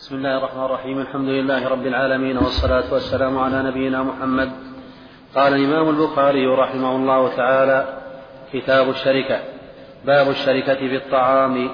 بسم الله الرحمن الرحيم. الحمد لله رب العالمين، والصلاة والسلام على نبينا محمد. قال الإمام البخاري رحمه الله تعالى: كتاب الشركة. باب الشركة في الطعام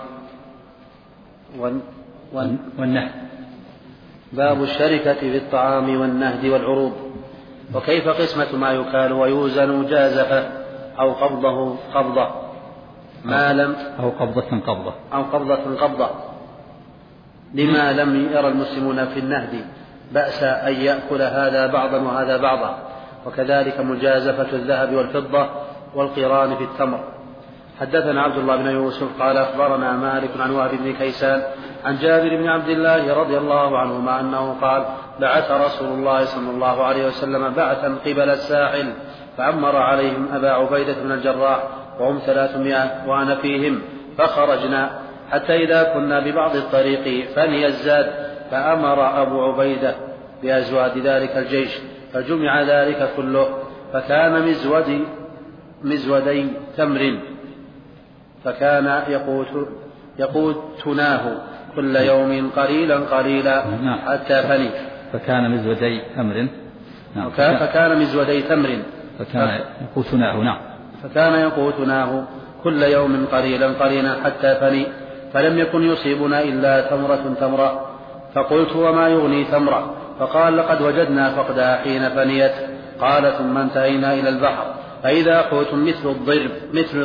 والنهد. باب الشركة في الطعام والنهد والعروض، وكيف قسمة ما يكال ويوزن جازفة أو قبضة قبضة ما لم أو قبضة قبضة لما لم يرى المسلمون في النهد بأس أن يأكل هذا بعضا وهذا بعضا، وكذلك مجازفة الذهب والفضة والقران في التمر. حدثنا عبد الله بن يوسف قال أخبرنا مالك عن وهب بن كيسان عن جابر بن عبد الله رضي الله عنهما أنه قال: بعث رسول الله صلى الله عليه وسلم بعثا قبل الساحل، فأمر عليهم أبا عبيدة بن الجراح وهم 300 وأنا فيهم، فخرجنا حتى إذا كنا ببعض الطريق فني الزاد، فأمر أبو عبيدة بأزواد ذلك الجيش، فجمع ذلك كله، فكان مزودي تمر، فكان يقوتناه كل يوم قليلا حتى فني. فكان مزودي تمر. فكان مزودي تمر فكان يقوتناه. فكان يقوتناه كل يوم قليلا حتى فني، فلم يكن يصيبنا إلا تمرة. فقلت: وما يغني تمرة؟ فقال: لقد وجدنا فقدها حين فنيت. قال: ثم انتهينا إلى البحر، فإذا حوت مثل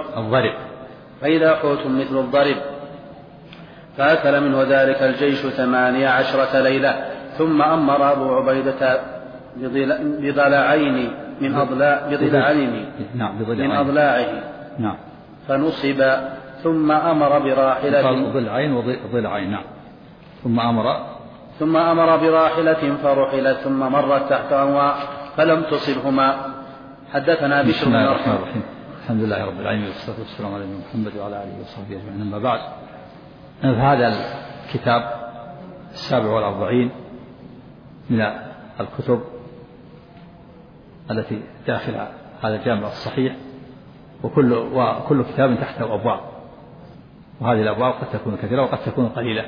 الضرب، فأكل منه ذلك الجيش 18 ليلة. ثم أمر أبو عبيدة بضلعين من أضلاعه فنصب، ثم أمر براحلة ثم أمر براحلة فرحلت، ثم مرت تحت أنواع فلم تصبهما. حدثنا بشر بن الرحمن الرحيم. الحمد لله رب العالمين، والصلاة والسلام على محمد وعلى آله وصحبه أجمعين. أما بعد، هذا الكتاب 47 من الكتب التي داخل هذا الجامع الصحيح، وكل كتاب تحته أبواب، وهذه الأبواب قد تكون كثيرة وقد تكون قليلة،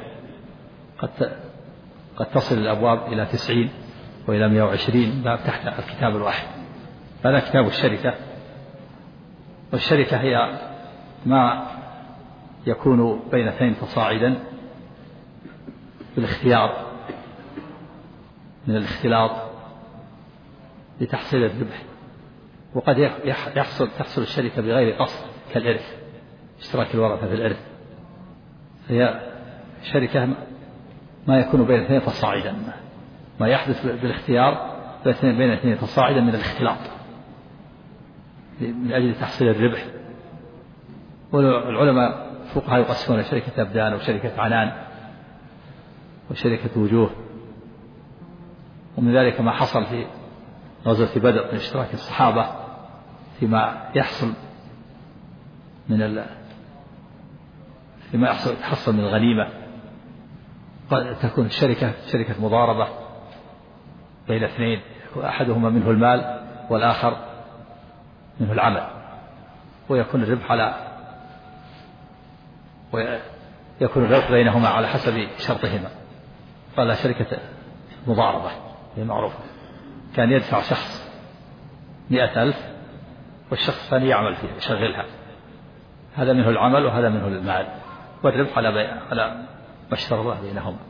قد تصل الأبواب إلى 90 وإلى 120 باب تحت الكتاب الواحد. هذا كتاب الشركة. والشركة هي ما يكون بين اثنين فصاعدا بالاختيار من الاختلاط لتحصيل الربح، وقد تحصل الشركة بغير قصد كالإرث، اشتراك الورثة في الإرث. هي شركة ما يكون بين اثنين فصاعدا، ما يحدث بالاختيار بين اثنين فصاعدا من الاختلاط من أجل تحصيل الربح. والعلماء فقهاء يقسمون شركة أبدان وشركة عنان وشركة وجوه، ومن ذلك ما حصل في غزوة بدر من اشتراك الصحابة فيما يحصل يحصل من الغنيمة. قد تكون الشركة شركة مضاربة بين اثنين، أحدهما منه المال والآخر منه العمل، ويكون الربح بينهما على حسب شرطهما. قال شركة مضاربة هي معروفة، كان يدفع شخص 100,000 والشخص الثاني يعمل فيها يشغلها، هذا منه العمل وهذا منه المال، والربح على ما اشترى الله بينهما.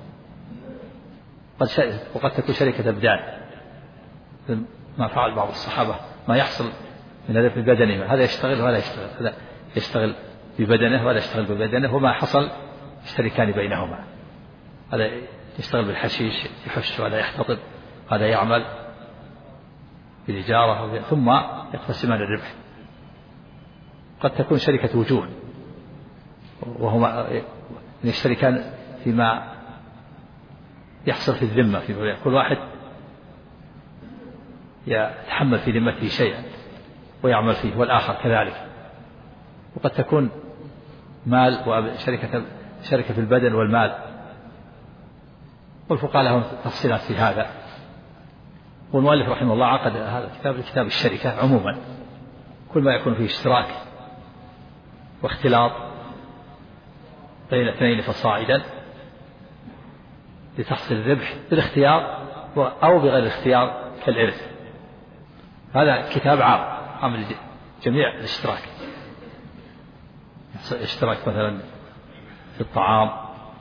وقد تكون شركة أبدان ما فعل بعض الصحابة، ما يحصل من الربح ببدنه، هذا يشتغل وهذا يشتغل، هذا يشتغل ببدنه وهذا يشتغل ببدنه، وما حصل يشتركان بينهما، هذا يشتغل بالحشيش يحش وهذا يحتطب، هذا يعمل بالإجارة، ثم يقتسمان الربح. قد تكون شركة وجوه، وهما يشتركان فيما يحصل في الذمة، في كل واحد يتحمل في ذمته شيئا ويعمل فيه، والآخر كذلك. وقد تكون مال شركة في البدن والمال، والفقهاء لهم تفصيلات في هذا. والمؤلف رحمه الله عقد هذا الكتاب كتاب الشركة عموما، كل ما يكون فيه اشتراك واختلاط بين اثنين فصاعدا لتحصيل الربح بالاختيار أو بغير الاختيار كالإرث. هذا كتاب عام لجميع الاشتراك. اشتراك مثلا في الطعام،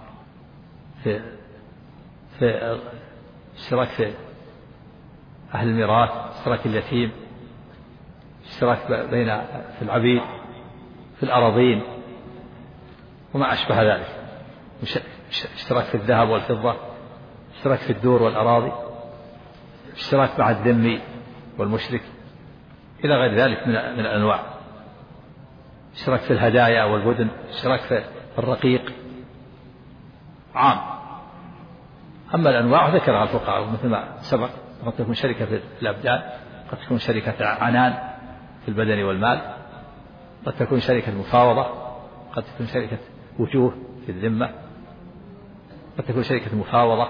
في اشتراك في أهل الميراث، اشتراك اليتيم، اشتراك بين في العبيد، في الأراضين وما أشبه ذلك، اشتراك في الذهب والفضة، اشتراك في الدور والأراضي، اشتراك مع الذمي والمشرك إلى غير ذلك من الأنواع، اشتراك في الهدايا والبدن، اشتراك في الرقيق، عام. أما الأنواع ذكرها الفقهاء مثل ما سبق، قد تكون شركة في الأبدان، قد تكون شركة عنان في البدن والمال، قد تكون شركة مفاوضة، قد تكون شركة وجوه في الذمة، قد تكون شركة مفاوضة.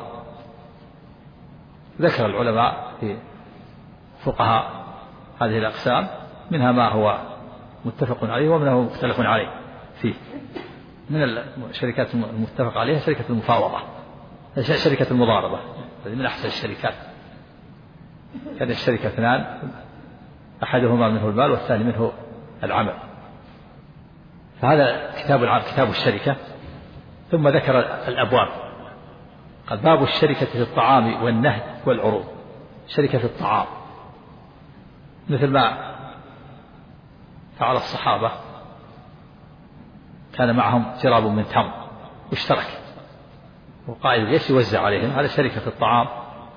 ذكر العلماء في فقهاء هذه الأقسام، منها ما هو متفق عليه ومنها هو مختلف عليه فيه. من الشركات المتفق عليها شركة المفاوضة، شركة المضاربة، هذه من أحسن الشركات. كان الشركة اثنان، أحدهما منه المال والثاني منه العمل. فهذا كتاب العام، كتاب الشركة. ثم ذكر الأبواب، قال باب الشركة في الطعام والنهد والعروض. شركة في الطعام مثل ما فعل الصحابة، كان معهم جراب من تمر واشترك، وقائد الجيش يوزع عليهم، هذا شركة في الطعام.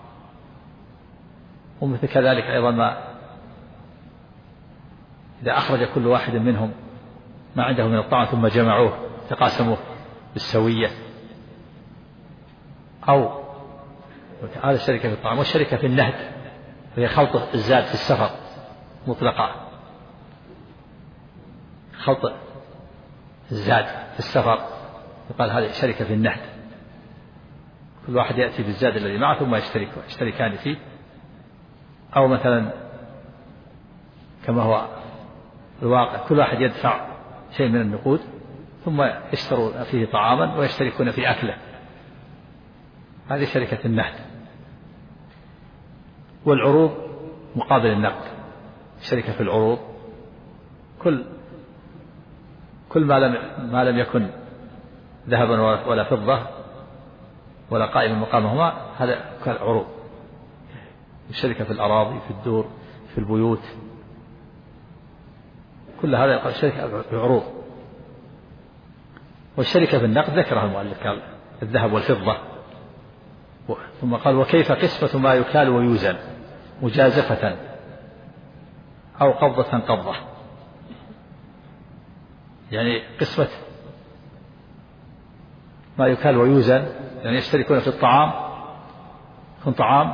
ومثل كذلك أيضا ما إذا أخرج كل واحد منهم ما عنده من الطعام ثم جمعوه تقاسموه بالسوية، أو هذا الشركة في الطعام. والشركة في النهد وهي خلط الزاد في السفر مطلقة، خلط الزاد في السفر يقال هذه شركة في النهد، كل واحد يأتي بالزاد الذي معه ثم يشتركان فيه. أو مثلا كما هو الواقع، كل واحد يدفع شيء من النقود ثم يشترون فيه طعاما ويشتركون في أكله، هذه شركة النهد. والعروض مقابل النقد، شركة في العروض، كل ما لم يكن ذهبا ولا فضة ولا قائما مقامهما، هذا كالعروض. الشركة في الأراضي، في الدور، في البيوت، كل هذا يقال شركة في العروض. والشركة في النقد ذكرها المؤلف، قال الذهب والفضة. ثم قال وكيف قسمة ما يكال ويوزن مجازفة أو قبضة، يعني قسمة ما يكال ويوزن، يعني يشتركون في الطعام، يكون طعام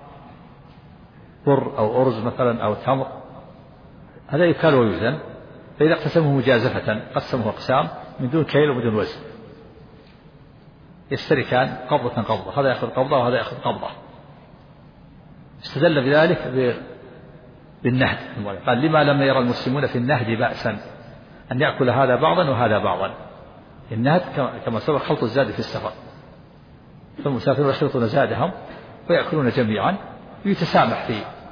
بر أو أرز مثلا أو تمر، هذا يكال ويوزن. فإذا اقتسمه مجازفة قسمه أقسام من دون كيل ومن دون وزن، يشتركان قبضة، هذا يأخذ قبضة وهذا يأخذ قبضة. استدل بذلك بالنهد، قال لما لم يرى المسلمون في النهد بأسا أن يأكل هذا بعضا وهذا بعضا. النهد كما سبق خلط الزاد في السفر، فالمسافرون يخلطون زادهم ويأكلون جميعا، ويتسامح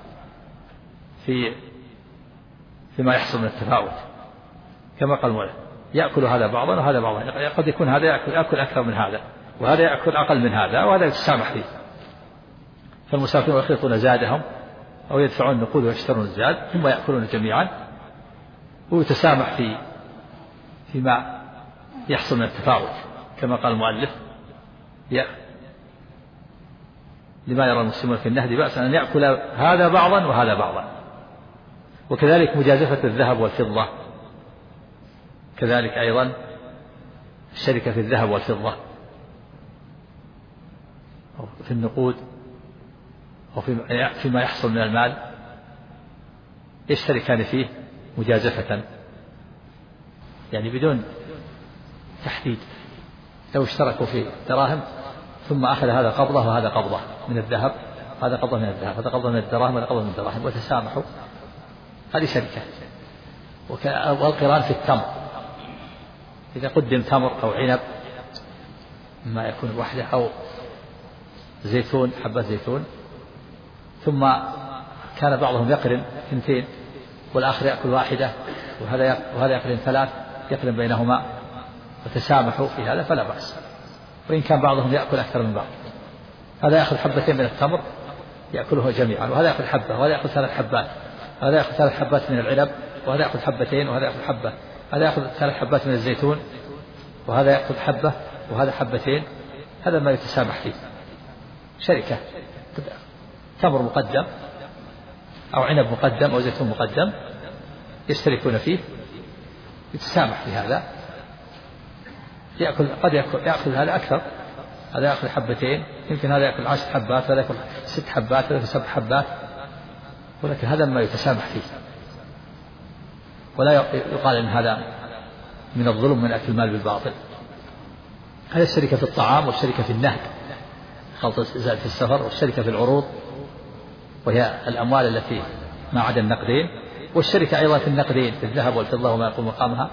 فيما يحصل من التفاوت، كما قال المؤلف يأكل هذا بعضا وهذا بعضا. قد يكون هذا يأكل أكثر من هذا وهذا يأكل أقل من هذا، وهذا يتسامح فيه. فالمسافرون يخلطون زادهم أو يدفعون النقود ويشترون الزاد ثم يأكلون جميعا، ويتسامح فيما يحصل من التفاوت، كما قال المؤلف لما يرى المسلمون في النهد بأسا أن يأكل هذا بعضا وهذا بعضا. وكذلك مجازفة الذهب والفضة، كذلك أيضا الشركة في الذهب والفضة أو في النقود أو فيما يحصل من المال، يشتركان فيه مجازفة، يعني بدون تحديد. لو اشتركوا في دراهم ثم أخذ هذا قبضة وهذا قبضة من الذهب، هذا قبضة من الذهب، هذا قبضة من الدراهم، وهذا قبضة من الدراهم، وتسامحوا، هذه شركة. والقران في التمر، إذا قدم تمر أو عنب ما يكون وحده، أو زيتون، حبات زيتون، ثم كان بعضهم يقرن 2 والآخر يأكل واحدة، وهذا يقرن 3، يقرن بينهما وتسامحوا في هذا فلا بأس. وإن كان بعضهم يأكل أكثر من بعض، هذا يأخذ 2 من التمر يأكله جميعا، وهذا يأخذ حبة، وهذا يأخذ 3 حبات، هذا يأخذ 3 حبات من العنب، وهذا يأخذ 2 وهذا يأخذ حبة، هذا يأخذ 3 حبات من الزيتون، وهذا يأخذ حبة، وهذا 2. هذا ما يتسامح فيه. شركة تمر مقدم أو عنب مقدم أو زيتون مقدم يشتركون فيه، يتسامح في هذا. قد يأخذ هذا أكثر، هذا يأخذ 2، يمكن هذا يأكل 10 حبات، هذا يأكل 6 حبات، هذا يأكل 7 حبات، ولكن هذا ما يتسامح فيه. ولا يقال إن هذا من الظلم من أكل المال بالباطل. هذا الشركة في الطعام، والشركة في النهب خلط الزائد في السفر، والشركة في العروض وهي الأموال التي ما عدا النقدين، والشركة أيضا في النقدين في الذهب والفضة وما يقوم مقامها،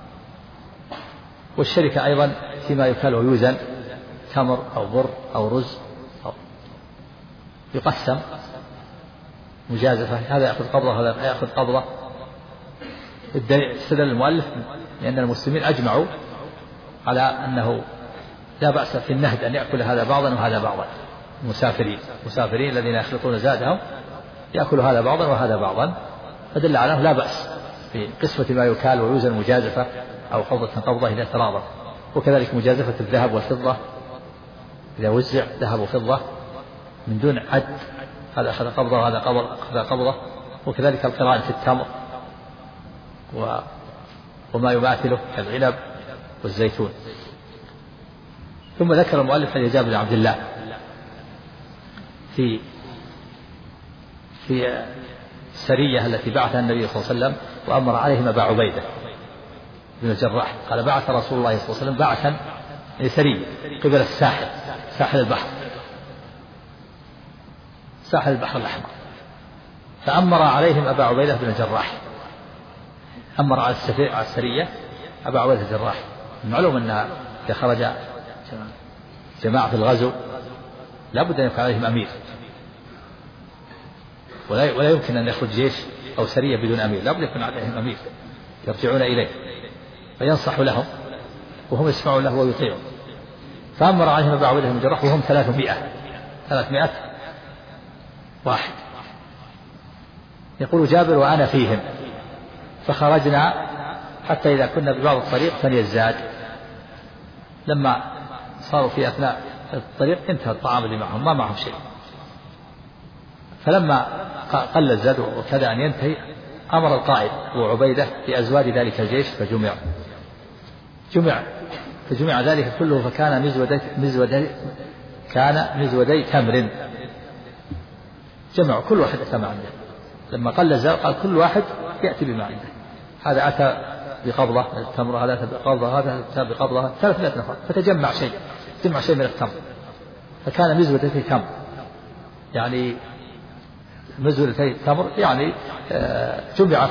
والشركة أيضا فيما يكال ويوزن تمر أو بر أو رز أو يقسم مجازفة، هذا يأخذ قبضة وهذا يأخذ قبضة. استدل المؤلف لأن المسلمين أجمعوا على أنه لا بأس في النهد أن يأكل هذا بعضا وهذا بعضا. المسافرين الذين يخلطون زادهم يأكل هذا بعضا وهذا بعضا، فدل على أنه لا بأس في قسمة ما يكال ويوزن مجازفة أو قبضة إذا تراضى. وكذلك مجازفة الذهب والفضة إذا وزع ذهب وفضة من دون عد، هذا أخذ قبضة وهذا أخذ قبضة. وكذلك القراءة في التمر وما يماثله كالعنب والزيتون. ثم ذكر المؤلف عن جابر بن عبد الله في السرية التي بعثها النبي صلى الله عليه وسلم وأمر عليهم أبا عبيدة بن الجراح. قال بعث رسول الله صلى الله عليه وسلم بعثا سرية قبل الساحل، ساحل البحر الأحمر، فأمر عليهم أبا عبيدة بن الجراح، أمر على السرية أبا عبيدة بن الجراح. المعلوم أن إذا خرج جماعة في الغزو لا بد أن يكون عليهم أمير، ولا يمكن أن يخرج جيش أو سرية بدون أمير، لا بد يكون عليهم أمير يرجعون إليه فينصح لهم وهم يسمعون له ويطيعون. فأمر عليهم أبا عبيدة بن الجراح وهم 300 واحد. يقول جابر وأنا فيهم، فخرجنا حتى إذا كنا ببعض الطريق فني الزاد، لما صاروا في أثناء الطريق انتهى الطعام اللي معهم، ما معهم شيء. فلما قل الزاد وكذا أن ينتهي أمر القائد أبو عبيدة بأزواج ذلك الجيش فجمع ذلك كله، فكان مزودي تمر. جمعوا كل واحد أتى ما عنده، لما قل الزاد قال كل واحد يأتي بما عنده، هذا أتى بقبضة من التمر، هذا أتى بقبضة، هذا أتى بقبضة، 300 نفر، فتجمع شيء من التمر، فكان مزودتي تمر، يعني مزودتي تمر يعني جمع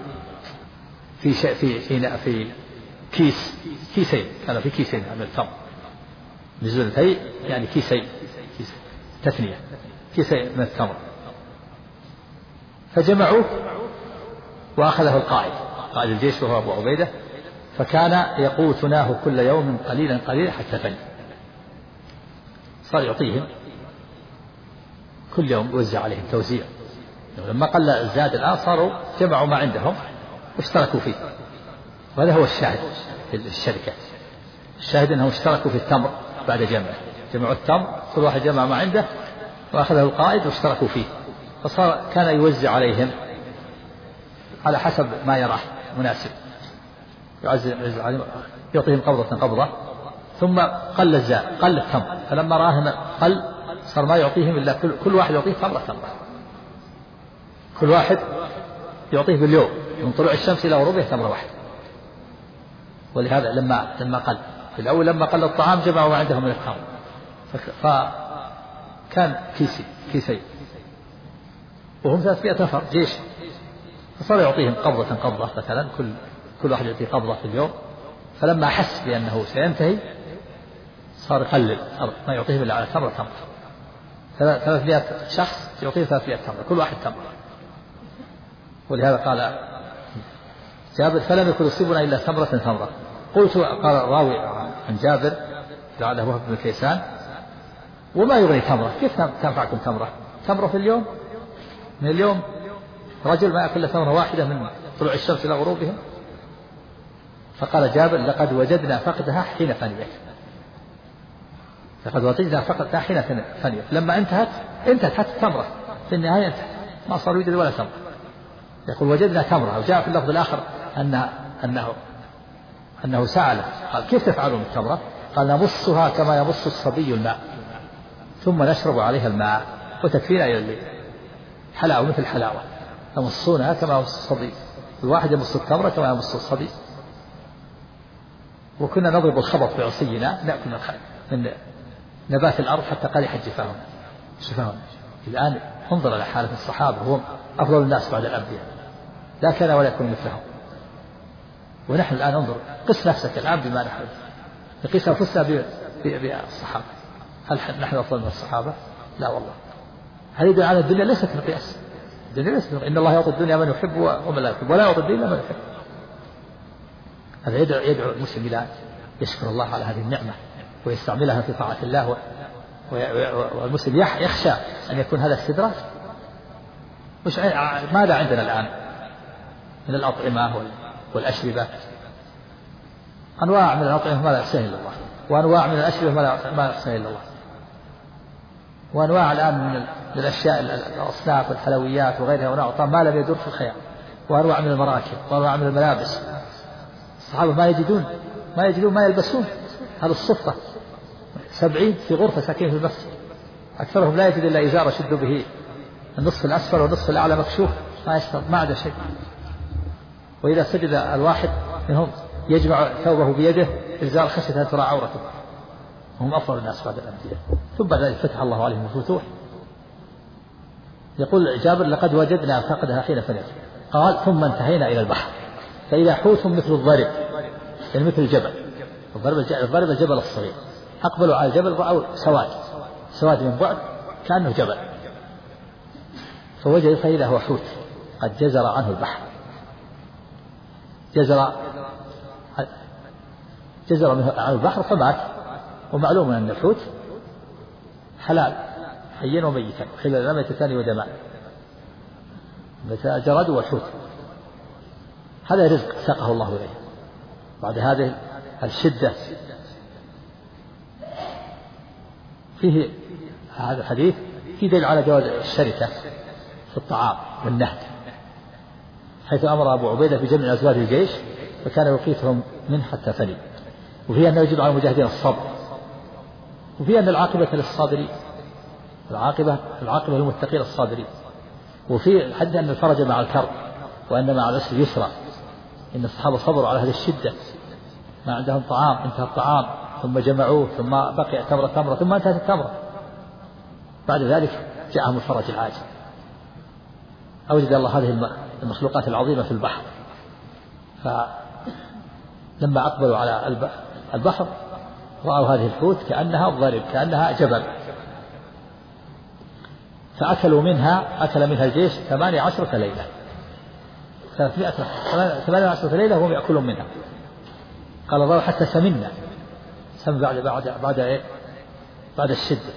في كيسين، كان في كيسين من التمر، مزودتي يعني كيسين تثنية، كيسين من التمر، فجمعوه وأخذه قائد الجيش وهو أبو عبيدة، فكان يقوتناه كل يوم قليلا حتى فني. صار يعطيهم كل يوم، يوزع عليهم توزيع. لما قل الزاد الآن صاروا جمعوا ما عندهم واشتركوا فيه، وهذا هو الشاهد في الشركة. الشاهد أنهم اشتركوا في التمر بعد جمعوا التمر، كل واحد جمع ما عنده وأخذه القائد واشتركوا فيه، فصار كان يوزع عليهم على حسب ما يراه مناسب، يعطيهم قبضة، ثم قل التمر، فلما راهم قل صار ما يعطيهم إلا كل واحد يعطيه تمرة، كل واحد يعطيه باليوم من طلوع الشمس إلى غروبها تمرة واحدة. ولهذا لما قل في الأول، لما قل الطعام جمعوا ما عندهم من التمر، فكان كيسين وهم 300 نفر جيش، فصار يعطيهم قبضة مثلا، كل واحد يعطيه قبضة في اليوم. فلما أحس بأنه سينتهي صار يقلل، صار ما يعطيهم إلا على تمرة، 300 شخص يعطيه 300 تمرة، كل واحد تمرة. ولهذا قال جابر فلم يكن يصيبنا إلا تمرة. قلت، قال الراوي عن جابر لعله وهب بن كيسان: وما يغني تمرة؟ كيف تنفعكم تمرة في اليوم؟ من اليوم رجل ما يأكل تمرة واحدة من طلوع الشمس إلى غروبها. فقال جابر: لقد وجدنا فقدها حين فنيت. لما انتهت حتى التمرة في النهاية انتهت، ما صار يوجد ولا تمرة. يقول وجدنا تمرة. وجاء في اللفظ الآخر أنه سأله قال: كيف تفعلون بالتمرة؟ قال: نمصها كما يمص الصبي الماء، ثم نشرب عليها الماء وتكفينا إلى الليل. حلاوة مثل حلاوة، يمصونها كما يمص الصبي، الواحد يمص التمرة كما يمص الصبي. وكنا نضرب الخبط بعصينا، نأكل من نبات الأرض حتى قلح شفاهم. الآن انظر إلى حالة الصحابة، هم أفضل الناس بعد الأنبياء، لا كان ولا يكون مثلهم. ونحن الآن انظر، قس نفسك الآن بما نحن نقيس أنفسنا بالصحابة. هل نحن أفضل من الصحابة؟ لا والله. هل يدل على الدنيا ليست مقياس؟ الدنيا ليست مقياس. إن الله يعطي الدنيا من يحب ومن لا يحب، ولا يعطي الدنيا من يحب. هذا يدعو المسلم إلى يشكر الله على هذه النعمة ويستعملها في طاعة الله. والمسلم يخشى أن يكون هذا استدراج. ماذا عندنا الآن من الأطعمة والأشربة؟ أنواع من الأطعمة ما لا يحصيها إلا الله، وأنواع من الأشربة ما لا يحصيها إلا الله، وأنواع الآن من الأشياء الأصناف والحلويات وغيرها ونوع طعام ما لم يدور في الخيال، وأنواع من المراكب وأنواع من الملابس. الصحابة ما يجدون ما يلبسون. هذا الصفة 70 في غرفة ساكنين في المسجد، أكثرهم لا يجد إلا إزار يشد به النصف الأسفل والنصف الأعلى مكشوف، ما عنده شيء. وإذا سجد الواحد منهم يجمع ثوبه بيده إزار خشية أن ترى عورته. هم أفضل الناس بعد الأنبياء. ثم بعد ذلك فتح الله عليهم الفتوح. يقول جابر: لقد وجدنا فقدها حين فنيت. قال: ثم انتهينا إلى البحر فإذا حوت مثل الضرب، يعني مثل الجبل. الضرب الجبل الصغير. أقبلوا على الجبل رأوا سواد من بعد كأنه جبل، فوجد فإذا هو حوت قد جزر عنه البحر. جزر منه عنه البحر فمات. ومعلوم أن الحوت حلال حيا وميتا، خلال ميتتان ودمان، جراد وحوت. هذا رزق ساقه الله إليه بعد هذه الشدة. فيه هذا الحديث في دليل على جواز الشركة في الطعام والنهد، حيث أمر أبو عبيدة بجمع أزواج الجيش فكان يقيتهم منه حتى فني. وفيه أنه يجب على المجاهدين الصبر، وفيه أن العاقبة للصابرين، العاقبة للمتقين الصابرين. وفي الحديث أن الفرج مع الكرب وأن مع العسر يسرا. إن الصحابة صبروا على هذه الشدة، ما عندهم طعام، انتهى الطعام ثم جمعوه، ثم بقي تمرة ثم انتهت التمرة. بعد ذلك جاءهم الفرج العاجل. أوجد الله هذه المخلوقات العظيمة في البحر، فلما أقبلوا على البحر رأوا هذه الحوت كأنها ضرب، كأنها جبل، فأكلوا منها. أكل منها الجيش 18 ليلة، 18 ليلة وهم يأكلون منها. قال الله حتى سمنا بعد الشدة.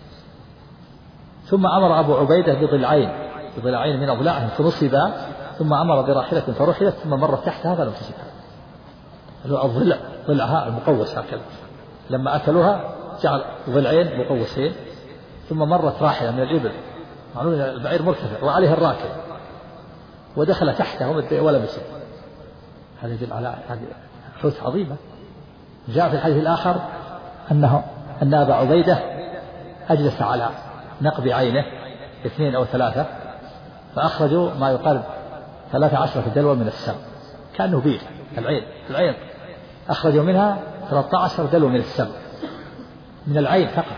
ثم أمر أبو عبيدة بضلعين من أضلاعهم فنصبا، ثم أمر براحلة فرحلت ثم مرت تحتها فلم تصبها. ضلعها المقوس هكذا، لما أكلوها جعل ضلعين مقوسين، ثم مرت راحلة من الإبل، معلوم البعير مرتفع وعليه الراكب، ودخل تحته ولم يصب. هذا يدل على هذه حوت عظيمة. جاء في الحديث الآخر أن أبا عبيدة أجلس على نقب عينه 2 أو 3، فأخرجوا ما يقارب 13 دلوا من السم، كأنه بير. العين أخرجوا منها 13 دلوا من السم، من العين فقط.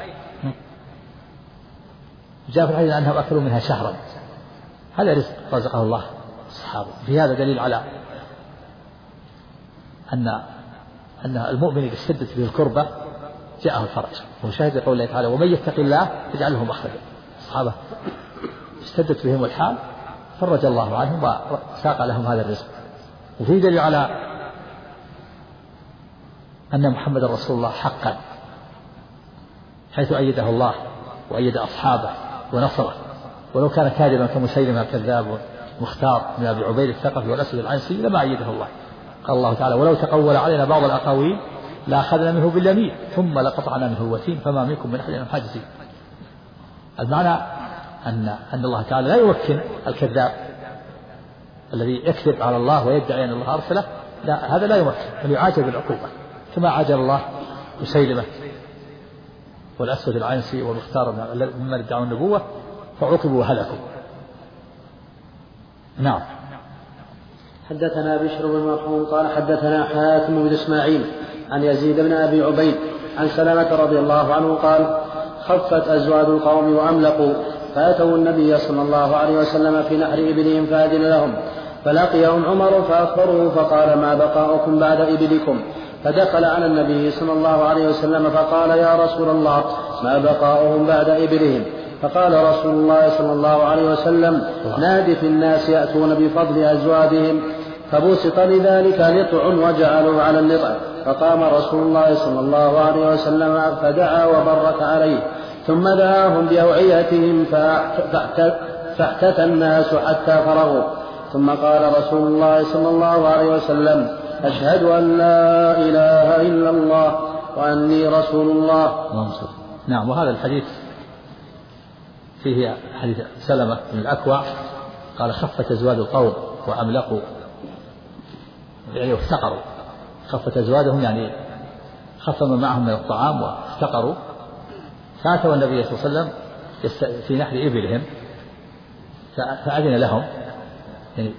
جاء في الحديث أنهم أكلوا منها شهرا. هذا رزق رزقه الله الصحابة. في هذا دليل على أن المؤمن إذا اشتدت به الكربة جاءه الفرج. وشاهد قول الله تعالى: ومن يتق الله يجعل له مخرجا. الصحابة اشتدت بهم الحال فرج الله عنهم وساق لهم هذا الرزق. وفي دليل على أن محمد رسول الله حقا، حيث أيده الله وأيد أصحابه ونصره، ولو كان كاذبا كمسيلمة الكذاب مختار من أبي عبيد الثقفي والأسود العنسي لما أيده الله. قال الله تعالى: ولو تقول علينا بعض الأقاويل لأخذنا منه باليمين ثم لقطعنا منه الوتين فما منكم من أحد حاجزين. المعنى أن الله تعالى لا يمكن الكذاب الذي يكذب على الله ويدعي أن الله أرسله، لا، هذا لا يمكن، بل يعاجل بالعقوبة كما عاجل الله مسيلمة والأسود العنسي والمختار ممن ادعوا النبوة فعوقبوا وهلكوا. نعم. حدثنا بشر بن مرحوم قال حدثنا حاتم بن إسماعيل عن يزيد بن أبي عبيد عن سلمة رضي الله عنه قال: خفت أزواج القوم وأملقوا، فأتوا النبي صلى الله عليه وسلم في نحر إبلهم فأذن لهم، فلقيهم عمر فأخبروه فقال: ما بقاؤكم بعد إبلكم؟ فدخل على النبي صلى الله عليه وسلم فقال: يا رسول الله، ما بقاؤهم بعد إبلهم؟ فقال رسول الله صلى الله عليه وسلم: نادي في الناس يأتون بفضل أزواجهم. فبسط لذلك لطع وجعلوا على اللطع، فقام رسول الله صلى الله عليه وسلم فدعا وبرك عليه، ثم دعاهم بأوعيتهم فاحتث الناس حتى فرغوا، ثم قال رسول الله صلى الله عليه وسلم: أشهد أن لا إله إلا الله وأني رسول الله. نعم. وهذا الحديث فيه حديث سلمة بن الأكوع قال: خفت أزواج القوم وأملقوا، يعني افتقروا. خفت أزواجهم يعني خف من معهم من الطعام وافتقروا، فأتوا النبي صلى الله عليه وسلم في نحر إبلهم فأذن لهم، يعني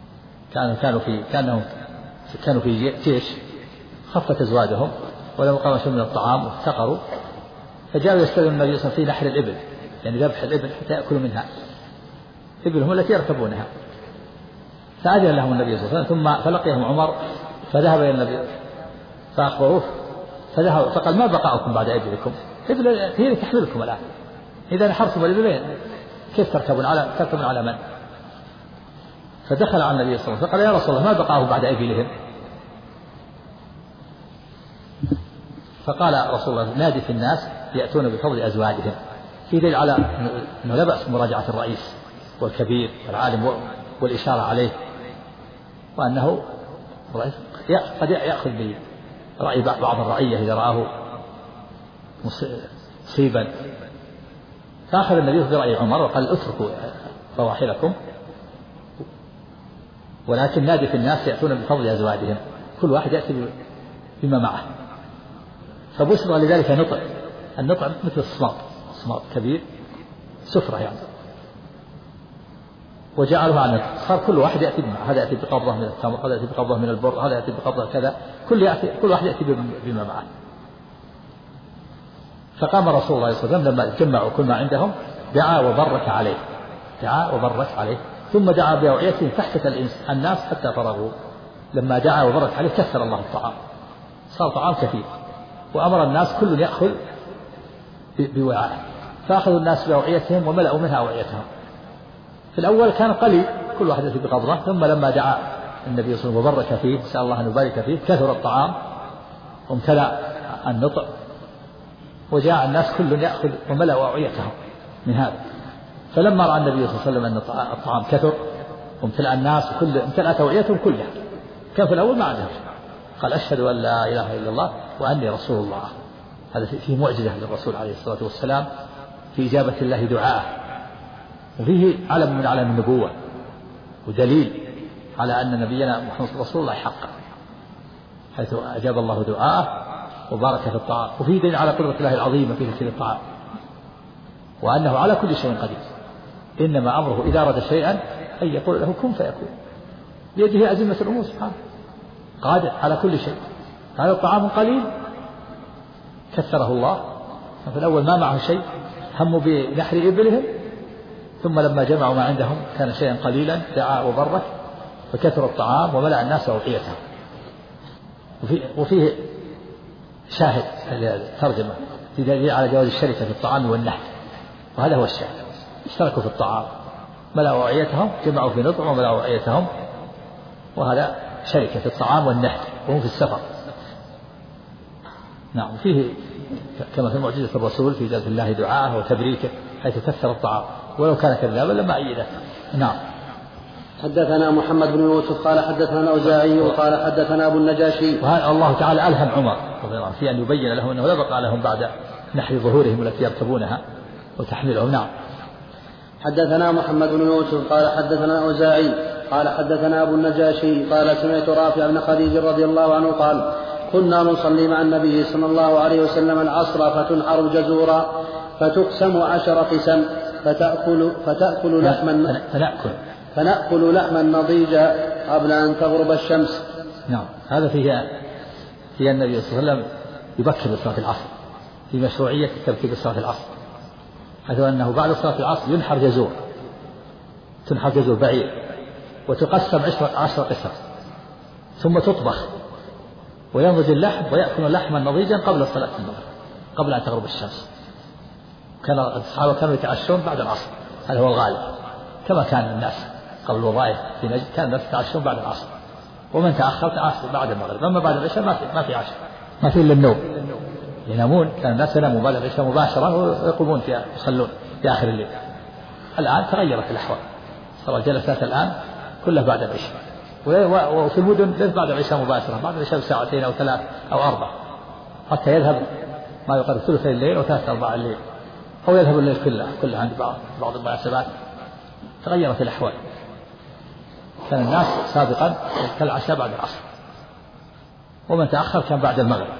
كانوا في جيش، خفت أزواجهم ولم يقاموا شيء من الطعام وافتقروا، فجاءوا يستأذنون النبي صلى الله عليه وسلم في نحر الإبل، يعني ذبح الإبل حتى يأكلوا منها، إبلهم التي يركبونها. فأذن لهم النبي صلى الله عليه وسلم، ثم فلقيهم عمر فذهب إلى النبي فأخبروه، فقال: ما بقاؤكم بعد إبلكم؟ إبل هي تحملكم الآن، إذا نحرتم الإبلين كيف تركبون على من؟ فدخل على النبي صلى الله عليه وسلم فقال: يا رسول الله، ما بقاؤهم بعد إبلهم؟ فقال رسول الله: نادي في الناس يأتون بفضل أزواجهم. في دليل على أنه لا بأس مراجعة الرئيس والكبير والعالم والإشارة عليه، وأنه قد يأخذ برأي بعض الرعية إذا رآه مصيبا. فأخذ النبي برأي عمر وقال: اتركوا رواحلكم، ولكن نادي في الناس يأتون بفضل أزواجهم، كل واحد يأتي بما معه. فبسط لذلك نطع، النطع مثل الصماط كبير، سفرة يعني، وجعلها على النطع، صار كل واحد يأتي بما، هذا يأتي بقبضة من التمر، هذا يأتي بقبضة من البر، هذا يأتي بقبضة كذا، كل واحد يأتي بما معه. فقام رسول الله صلى الله عليه وسلم لما جمعوا كل ما عندهم دعا وبرك عليه، ثم دعا بأوعيته فاحتث الناس حتى فرغوا. لما دعا وبرك عليه كثر الله الطعام، صار طعام كثير، وأمر الناس كل يأخذ بوعاء، فأخذوا الناس بأوعيتهم وملأوا منها أوعيتهم. في الأول كان قليل، كل واحد يأتي بقبضة، ثم لما دعا النبي صلى الله عليه وسلم وبرك فيه، سأل الله أن يبارك فيه، كثر الطعام وامتلأ النطع، وجاء الناس كل يأخذ وملأوا أوعيتهم من هذا. فلما رأى النبي صلى الله عليه وسلم أن الطعام كثر وامتلأ الناس امتلأت أوعيتهم كلها، كان في الأول ما عندهم، قال: أشهد أن لا إله إلا الله وأني رسول الله. هذا فيه معجزة للرسول عليه الصلاة والسلام في إجابة الله دعاءه، وفيه علم من علم النبوة ودليل على أن نبينا محمد رسول الله حقا، حيث أجاب الله دعاءه وبارك في الطعام. وفيه دليل على قدرة الله العظيمة في تكثير الطعام، وأنه على كل شيء قدير، إنما أمره إذا أراد شيئا أن يقول له كن فيكون، بيده أزمة الأمور سبحانه، قادر على كل شيء. هذا الطعام قليل كثره الله، ففي الأول ما معه شيء، هموا بنحر إبلهم، ثم لما جمعوا ما عندهم كان شيئا قليلا دعا وبرك فكثر الطعام وملأ الناس أوعيتهم. وفيه شاهد الترجمة في دليل على جواز الشركة في الطعام والنحر، وهذا هو الشاهد. اشتركوا في الطعام، ملأوا أوعيتهم، جمعوا في نطع وملأوا أوعيتهم، وهذا شركة في الطعام والنهد وهم في السفر. نعم. فيه كما في معجزة الرسول في إجابة الله دعاءه وتبريكه حيث كثر الطعام ولو كان كذابا لما أيده. نعم. حدثنا محمد بن يوسف قال حدثنا الأوزاعي وقال حدثنا أبو النجاشي. وهذا الله تعالى ألهم عمر في أن يبين لهم أنه لا بقى لهم بعد نحر ظهورهم التي يركبونها وتحملهم. نعم. حدثنا محمد بن يوسف قال حدثنا الأوزاعي قال حدثنا أبو النجاشي قال سمعت رافع بن خديج رضي الله عنه قال كنا نصلي مع النبي صلى الله عليه وسلم العصر فتنحر الجزورا فتقسم 10 قسم فنأكل لحما نضيجا قبل أن تغرب الشمس. نعم. هذا في النبي صلى الله عليه وسلم يبكر بصلاة العصر، في مشروعية التبكير بصلاة العصر، حيث أنه بعد صلاة العصر تنحر جزور بعير وتقسم 10 قسم ثم تطبخ وينضج اللحم ويأكل لحما نضيجا قبل صلاة المغرب قبل أن تغرب الشمس. كان الصحابة كانوا يتعشون بعد العصر، هذا هو الغالب، كما كان الناس قبل الوظائف في نجد كان الناس يتعشون بعد العصر، ومن تأخر تعشى بعد المغرب. أما بعد العشاء ما في عشاء، ما في إلا النوم، ينامون. كان الناس ينامون بعد العشاء مباشرة ويقومون فيها يصلون في آخر الليل. الآن تغيرت الأحوال، صار الجلسات الآن كلها بعد العشاء، وفي المدن ليس بعد العشاء مباشرة، بعد العشاء بساعتين أو 3 أو 4 حتى يذهب ما يقارب ثلثي الليل و3 أرباع الليل، أو يذهب الليل كله عند بعض المناسبات. تغيرت الأحوال. كان الناس سابقا كالعشاء بعد العصر، ومن تأخر كان بعد المغرب.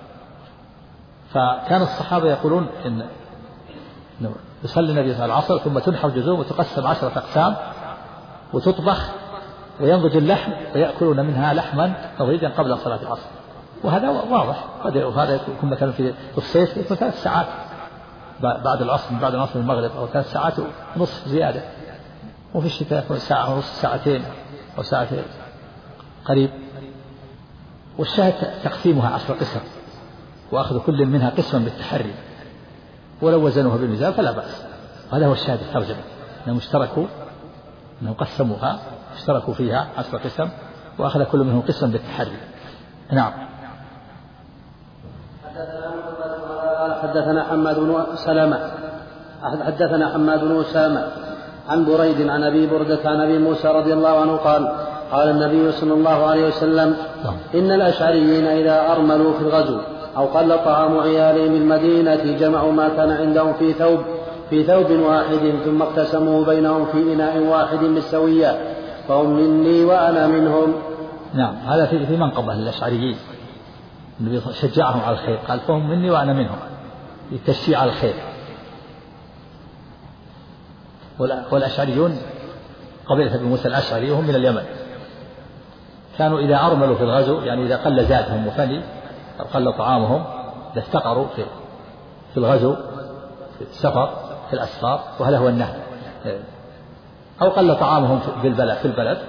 فكان الصحابة يقولون إن يصلي النبي صلى الله عليه وسلم العصر ثم تنحر جزور وتقسم 10 أقسام وتطبخ وينضج اللحم ويأكلون منها لحما نضيجا قبل صلاة العصر. وهذا واضح. وهذا يكون مثلا في الصيف يكون 3 ساعات بعد العصر، بعد العصر المغرب، أو 3 ساعات ونصف زيادة، وفي الشتاء يكون 1 ساعة ونصف، 2 ساعات أو 2 ساعات قريب. والشاهد تقسيمها 10 قسم وأخذ كل منها قسما بالتحري، ولو وزنوها بالميزان فلا بأس. هذا هو الشاهد الترجمة، أنهم قسموها، اشتركوا فيها 10 قسم وأخذ كل منهم قسما بالتحري. نعم. حدثنا حماد بن سلمة حدثنا حماد بن أسامة عن بريد عن أبي بردة عن أبي موسى رضي الله عنه قال قال النبي صلى الله عليه وسلم إن الأشعريين إذا أرملوا في الغزو أو قل طعام عيالهم المدينة جمعوا ما كان عندهم في ثوب واحد ثم اقتسموه بينهم في إناء واحد بالسوية فهم مني وأنا منهم. نعم. هذا في منقبة للأشعريين، النبي شجعهم على الخير، قال فهم مني وأنا منهم، للتشجيع على الخير. والأشعريون قبيلة أبي موسى الأشعري وهم من اليمن، كانوا إذا أرملوا في الغزو، يعني إذا قل زادهم وفني أو قل طعامهم، إذا افتقروا في الغزو، في السفر، في الأسفار، وهذا هو النهي، أو قل طعامهم في البلد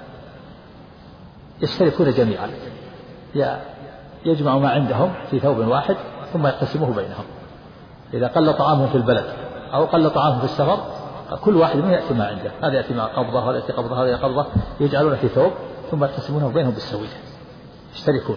يشتركون جميعا، يجمع ما عندهم في ثوب واحد ثم يقسموه بينهم. إذا قل طعامهم في البلد أو قل طعامهم في السفر، كل واحد منهم يأتي ما عنده، هذا يأتي مع قبضة، هذا يأتي قبضة، هذا يأتي قبضة، يجعلون في ثوب ثم يقسمونه بينهم بالسوية، يشتركون.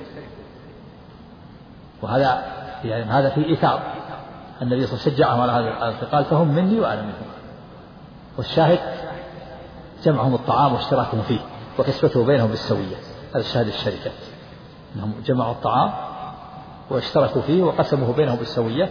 وهذا يعني هذا في إيثار، النبي صلى الله عليه وسلم شجعهم على هذا، قال فهم مني وأنا منهم. والشاهد جمعهم الطعام واشتراكهم فيه وقسمته بينهم بالسوية، هذا الشاهد الشركة، أنهم جمعوا الطعام واشتركوا فيه وقسموه بينهم بالسوية.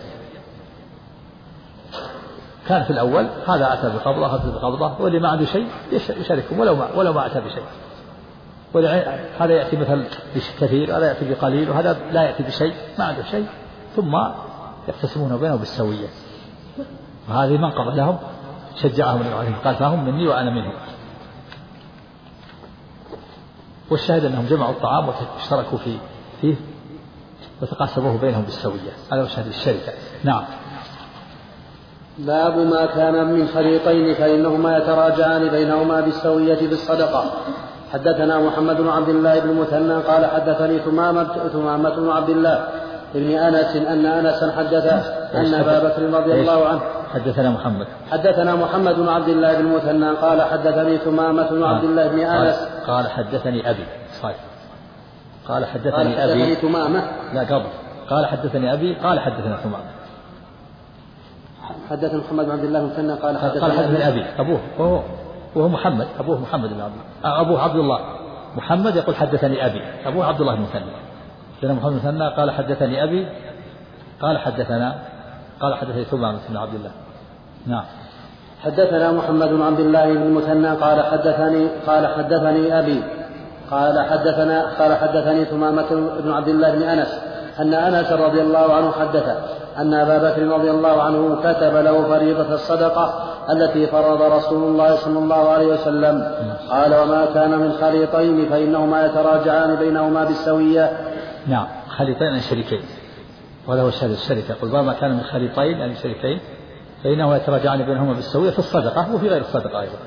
كان في الأول هذا أتى بقبضة هذا بقبضة، واللي ما عنده شيء يشاركهم ولو ما أتى بشيء. هذا يأتي مثلا بكثير، هذا يأتي بقليل، وهذا لا يأتي بشيء، ما عنده شيء، ثم يقتسمونه بينهم بالسوية. وهذه منقبة لهم شجعهم عليهم، قال فهم مني وأنا منهم. والشاهد أنهم جمعوا الطعام واشتركوا فيه وتقاسموه بينهم بالسوية، هذا هو شاهد الشركة. نعم. باب ما كان من خليطين فإنهما يتراجعان بينهما بالسوية بالصدقة. حدثنا محمد بن عبد الله بن المثنى قال حدثني ثمامة بن عبد الله بن أنس أن أنسا حدث أن أبا بكر رضي الله عنه حدثنا محمد بن عبد الله بن المثنى قال حدثني ثمامة بن عبد الله بن أنس قال حدثني أبي صحيح قال حدثني ثمامة لا قبل قال حدثني أبي قال حدثنا ثمامة حدثنا محمد بن عبد الله بن المثنى قال حدثني أبي أبوه وهو محمد أبوه محمد بن أبوه عبد الله محمد يقول حدثني أبي أبوه عبد الله بن المثنى سيدنا محمد بن المثنى قال حدثني أبي قال حدثني ثمامة بن عبد الله. نعم. حدثنا محمد بن عبد الله بن المثنى قال حدثني أبي قال حدثني ثمامة بن عبد الله بن أنس أن أنس رضي الله عنه حدث أن أبا بكر رضي الله عنه كتب له فريضة الصدقة التي فرض رسول الله صلى الله عليه وسلم. قال وما كان من خليطين فإنهما يتراجعان بينهما بالسوية. نعم خليطين يعني شريكين وله الشركة يقول ما كان من خليطين يعني شريكين فإنهما يتراجعان بينهما بالسوية في الصدقة وفي غير الصدقة أيضا.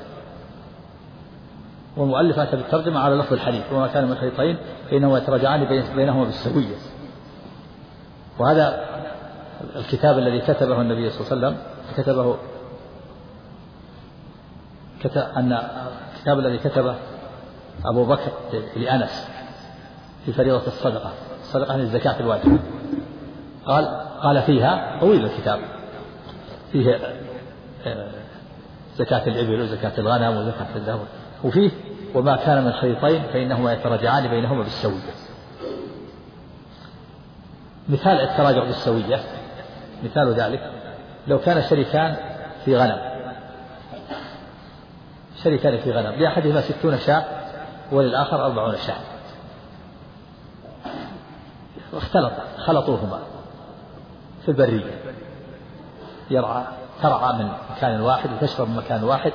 والمؤلف أتى بالترجمة على لفظ الحديث وما كان من خليطين فإنهما يتراجعان بينهما بالسوية. وهذا الكتاب الذي كتبه النبي صلى الله عليه وسلم الكتاب الذي كتبه أبو بكر لأنس في فريضة الصدقة عن الزكاة الواجبة قال فيها طويل الكتاب فيه زكاة الإبل وزكاة الغنم وزكاة الذهب وفيه وما كان من خليطين فإنهما يتراجعان بينهما بالسوية. مثال التراجع بالسوية مثال ذلك لو كان شريكان في غنم لأحدهما 60 شاة وللآخر 40 شاة خلطوهما في البرية ترعى من مكان واحد وتشرب من مكان واحد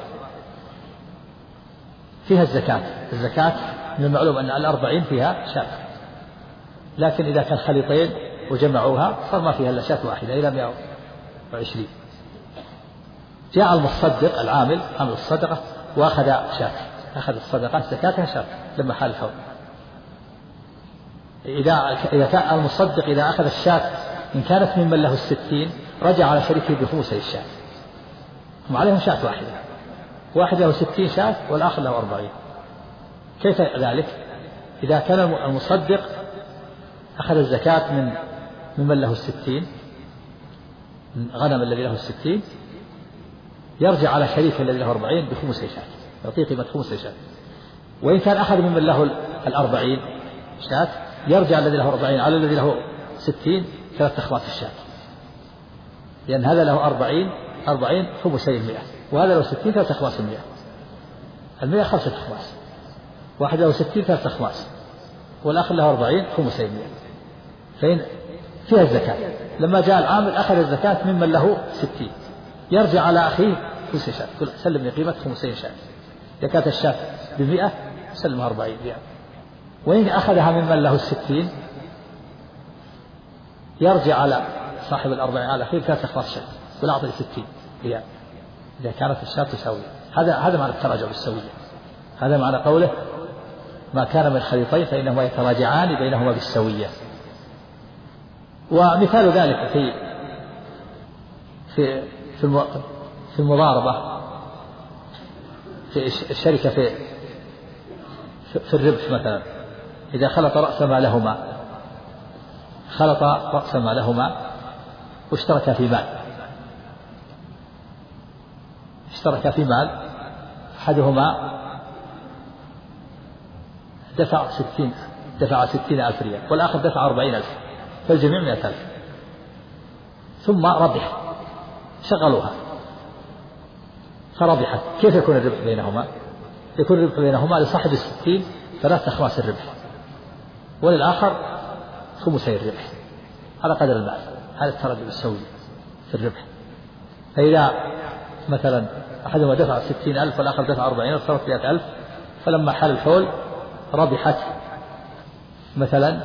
فيها الزكاة من المعلوم أن 40 فيها شاة لكن إذا كان خليطين وجمعوها صار ما فيها إلا شاة واحدة إلى 120. جاء المصدق عامل الصدقة وأخذ شاة أخذ الصدقة زكاتها شاة لما حال الحول. إذا كان المصدق إذا أخذ الشاة إن كانت ممن له 60 رجع على شريكه بخمسي الشاة هم عليهم شاة واحد له 60 شاة والآخر له 40. كيف ذلك؟ إذا كان المصدق أخذ الزكاة ممن له 60 غنم الذي له 60 يرجع على شريكه الذي له 40 بخمسي شاة يعطيه قيمة خمسي شاة. وإن كان أخذ ممن له 40 شاة يرجع الذي له 40 على الذي له 60 3 أخماس الشاة لأن هذا له 40 خمسي 100 وهذا له 60 3 أخماس 100 5 أخماس واحد له 60 3 أخماس والآخر له 40 خمسي 100 فإن فيها الزكاة. لما جاء العامل أخذ الزكاة ممن له 60 يرجع على أخيه خمسي شاة يقول سلم قيمة خمسي شاة إذا كانت الشاة ب100 سلمها 40 ريال. وإن أخذها ممن له 60 يرجع على صاحب 40 على أخيه 3 أخماس شاة ولا أعطي 60 ريال إذا كانت الشاة تساوية. هذا معنى التراجع بالسوية. هذا معنى قوله ما كان من خليطين فإنهما يتراجعان بينهما بالسوية. ومثال ذلك في المضاربة في الشركة في الربح مثلا إذا خلط رأس مالهما واشتركا في مال أحدهما دفع 60,000 ريال والآخر دفع 40,000 فالجميع 100,000 ثم ربح شغلوها فربحت. كيف يكون الربح بينهما؟ يكون الربح بينهما لصاحب 60 3 أخماس الربح وللآخر خمسي الربح على قدر المال. هذا التراجع السوي في الربح. فإذا مثلا أحدهما دفع 60,000 والآخر دفع 40,000 صارت 100,000 فلما حال الحول ربحت مثلا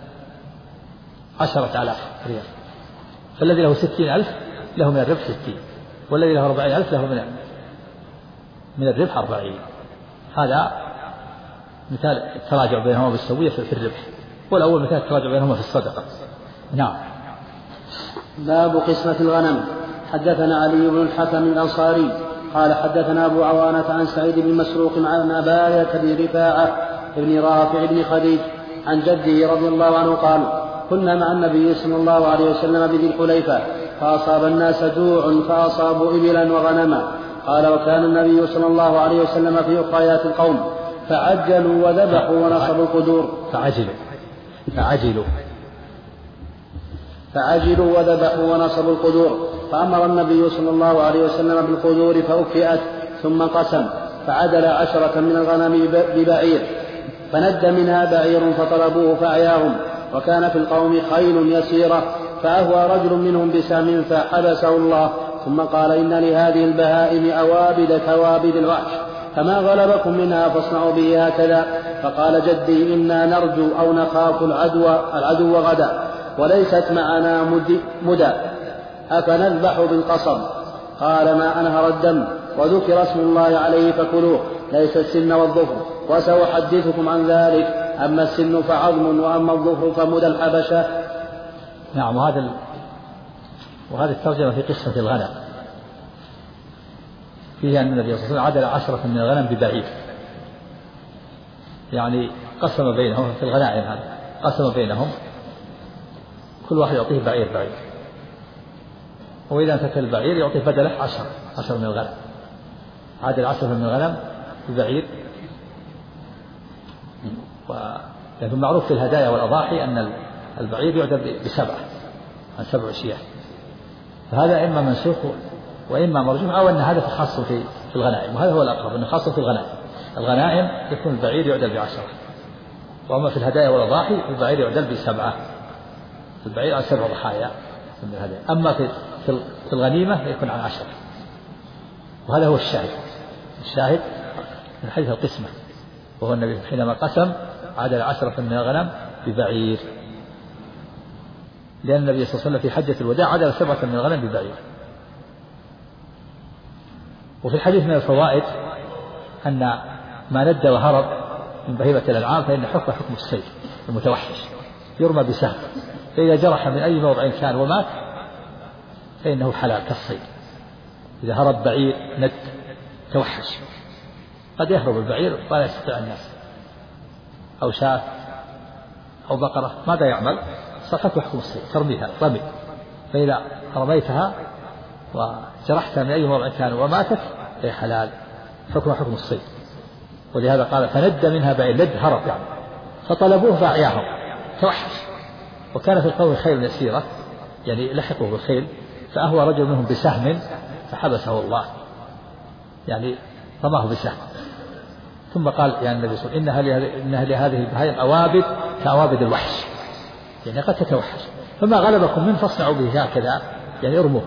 10,000 ريال فالذي له 60,000 له من الربح 60 والذي له 40,000 له من الربح 40. هذا مثال التراجع بينهما بالسوية في الربح. والأول مثال التراجع بينهما في الصدقة. نعم. باب قسمة الغنم. حدثنا علي بن الحكم الأنصاري قال حدثنا أبو عوانة عن سعيد بن مسروق عن أباية بن رفاعة بن رافع بن خديج عن جده رضي الله عنه قال كنا مع النبي صلى الله عليه وسلم بذي الحليفة فأصاب الناس جوع فأصابوا إبلا وغنما. قال وكان النبي صلى الله عليه وسلم في أخريات القوم فعجلوا وذبحوا ونصبوا القدور فعجلوا وذبحوا ونصبوا القدور. فأمر النبي صلى الله عليه وسلم بالقدور فأكفئت ثم انقسم فعدل 10 من الغنم ببعير فند منها بعير فطلبوه فأعياهم. وكان في القوم خيل يسيرة فأهوى رجل منهم بسهم فحبسه الله ثم قال إن لهذه البهائم أوابد كوابد الوحش فما غلبكم منها فاصنعوا به هكذا. فقال جدي إنا نرجو أو نخاف العدو غدا وليست معنا مدى أفنذبح بالقصب. قال ما أنهر الدم وذكر اسم الله عليه فكلوه ليس السن والظفر وسأحدثكم عن ذلك. أما السن فعظم وأما الظفر فمدى الحبشة. نعم. وهذه الترجمة في قصة الغنم فيها أن النبي صلى الله عليه وسلم عدل 10 من الغنم ببعير يعني قسم بينهم في الغنائم هذا قسم بينهم كل واحد يعطيه بعير وإذا انتهى البعير يعطيه بدله 10 من الغنم. عادل 10 من الغنم ببعير. لكن معروف في الهدايا والأضاحي أن البعير يعدل عن 7 أشياء. فهذا إما منسوخ وإما مرجوح أو أن هذا خاص في الغنائم. وهذا هو الأقرب أنه خاص في الغنائم يكون البعير يعدل ب10. وأما في الهدايا والأضاحي البعير يعدل ب7. البعير على 7 ضحايا من الهدايا. أما في الغنيمة يكون عن 10. وهذا هو الشاهد من حيث القسمة. وهو النبي حينما قسم عدل 10 من الغنم ببعير لأن النبي صلى الله عليه وسلم في حجة الوداع عدل 7 من الغنم ببعير. وفي الحديث من الفوائد أن ما ند وهرب من بهيمة الأنعام فإن حكم السيف المتوحش يرمى بسهم فإذا جرح من أي موضع كان ومات فإنه حلال كالصيد. إذا هرب بعير ند توحش قد يهرب البعير ولا يستطيع الناس أو شاة أو بقرة ماذا يعمل؟ صحت حكم الصيد ترميها رمي. فإذا رميتها وجرحتها من أي موضع كان وماتت فهي حلال حكم الصيد. ولهذا قال فند منها بعير ند هرب يعني فطلبوه فأعياهم توحش. وكان في القوم خيل يسيرة يعني لحقوا بالخيل فأهوى رجل منهم بسهم فحبسه الله يعني رماه بسهم. ثم قال يعني النبي صلى الله عليه وسلم إنها لهذه البهائم أوابد كأوابد الوحش يعني قد تتوحش فما غلبكم من فاصنعوا به هكذا يعني ارموه.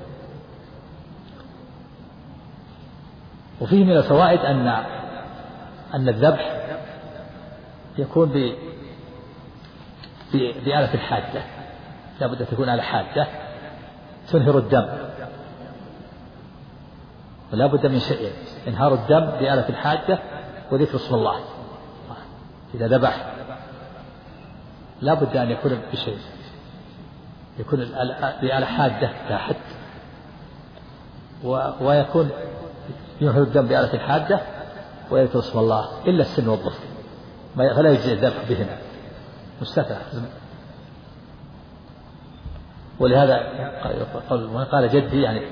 وفيه من الفوائد أن الذبح يكون بآلة الحادة. لا بد أن تكون آلة حادة تنهر الدم ولا بد من شيء انهار الدم بآلة الحادة وذكر اسم الله. إذا ذبح لا بد أن يكون بشيء يكون بآلة حادة لا حد ويكون ينهر الدم بآلة الحادة ويذكر اسم الله إلا السن والظفر فلا يجزي الذبح بهما مستثنى. ولهذا قال جدي يعني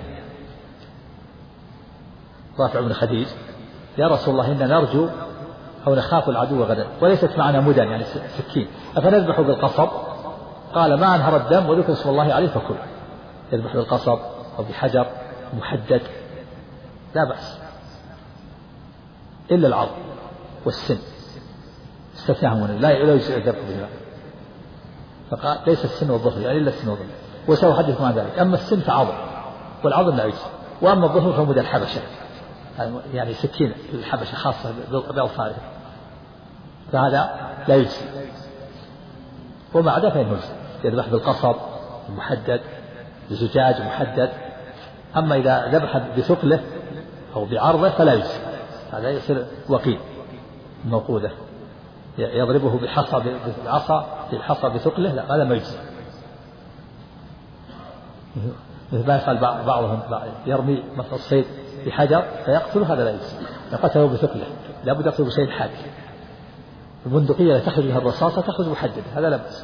رافع بن خديج يا رسول الله إننا نرجو أو نخاف العدو غدا وليست معنا مدن يعني سكين أفنذبح بالقصب. قال ما أنهر الدم وذكر اسم الله عليه فكل. يذبح بالقصب أو بحجر محدد لا بأس إلا العظم والسن استثناهم لا يجزئ الذبح بهما. فقال ليس السن والظفر يعني إلا السن والظفر وسأحدثكم عن ذلك. أما السن فعظم والعظم لا يجزئ وأما الظفر فمدى الحبشة يعني سكين الحبشة خاصة بأظفاره فهذا لا يجزي. وما عدا فإنه يذبح بالقصب محدد بزجاج محدد. أما إذا ذبح بثقله أو بعرضه فلا يجزي هذا يصير وقيل موقوده يضربه بالعصا بثقله لا هذا ما يجزي. مثل ما يفعل بعضهم يرمي مثل الصيد بحجر فيقتله، هذا لا يجوز. قتله بثقله، لا بد يقتله بشيء حاد. البندقية لا تخرج منها الرصاصة تخرج محددة، هذا لا بأس.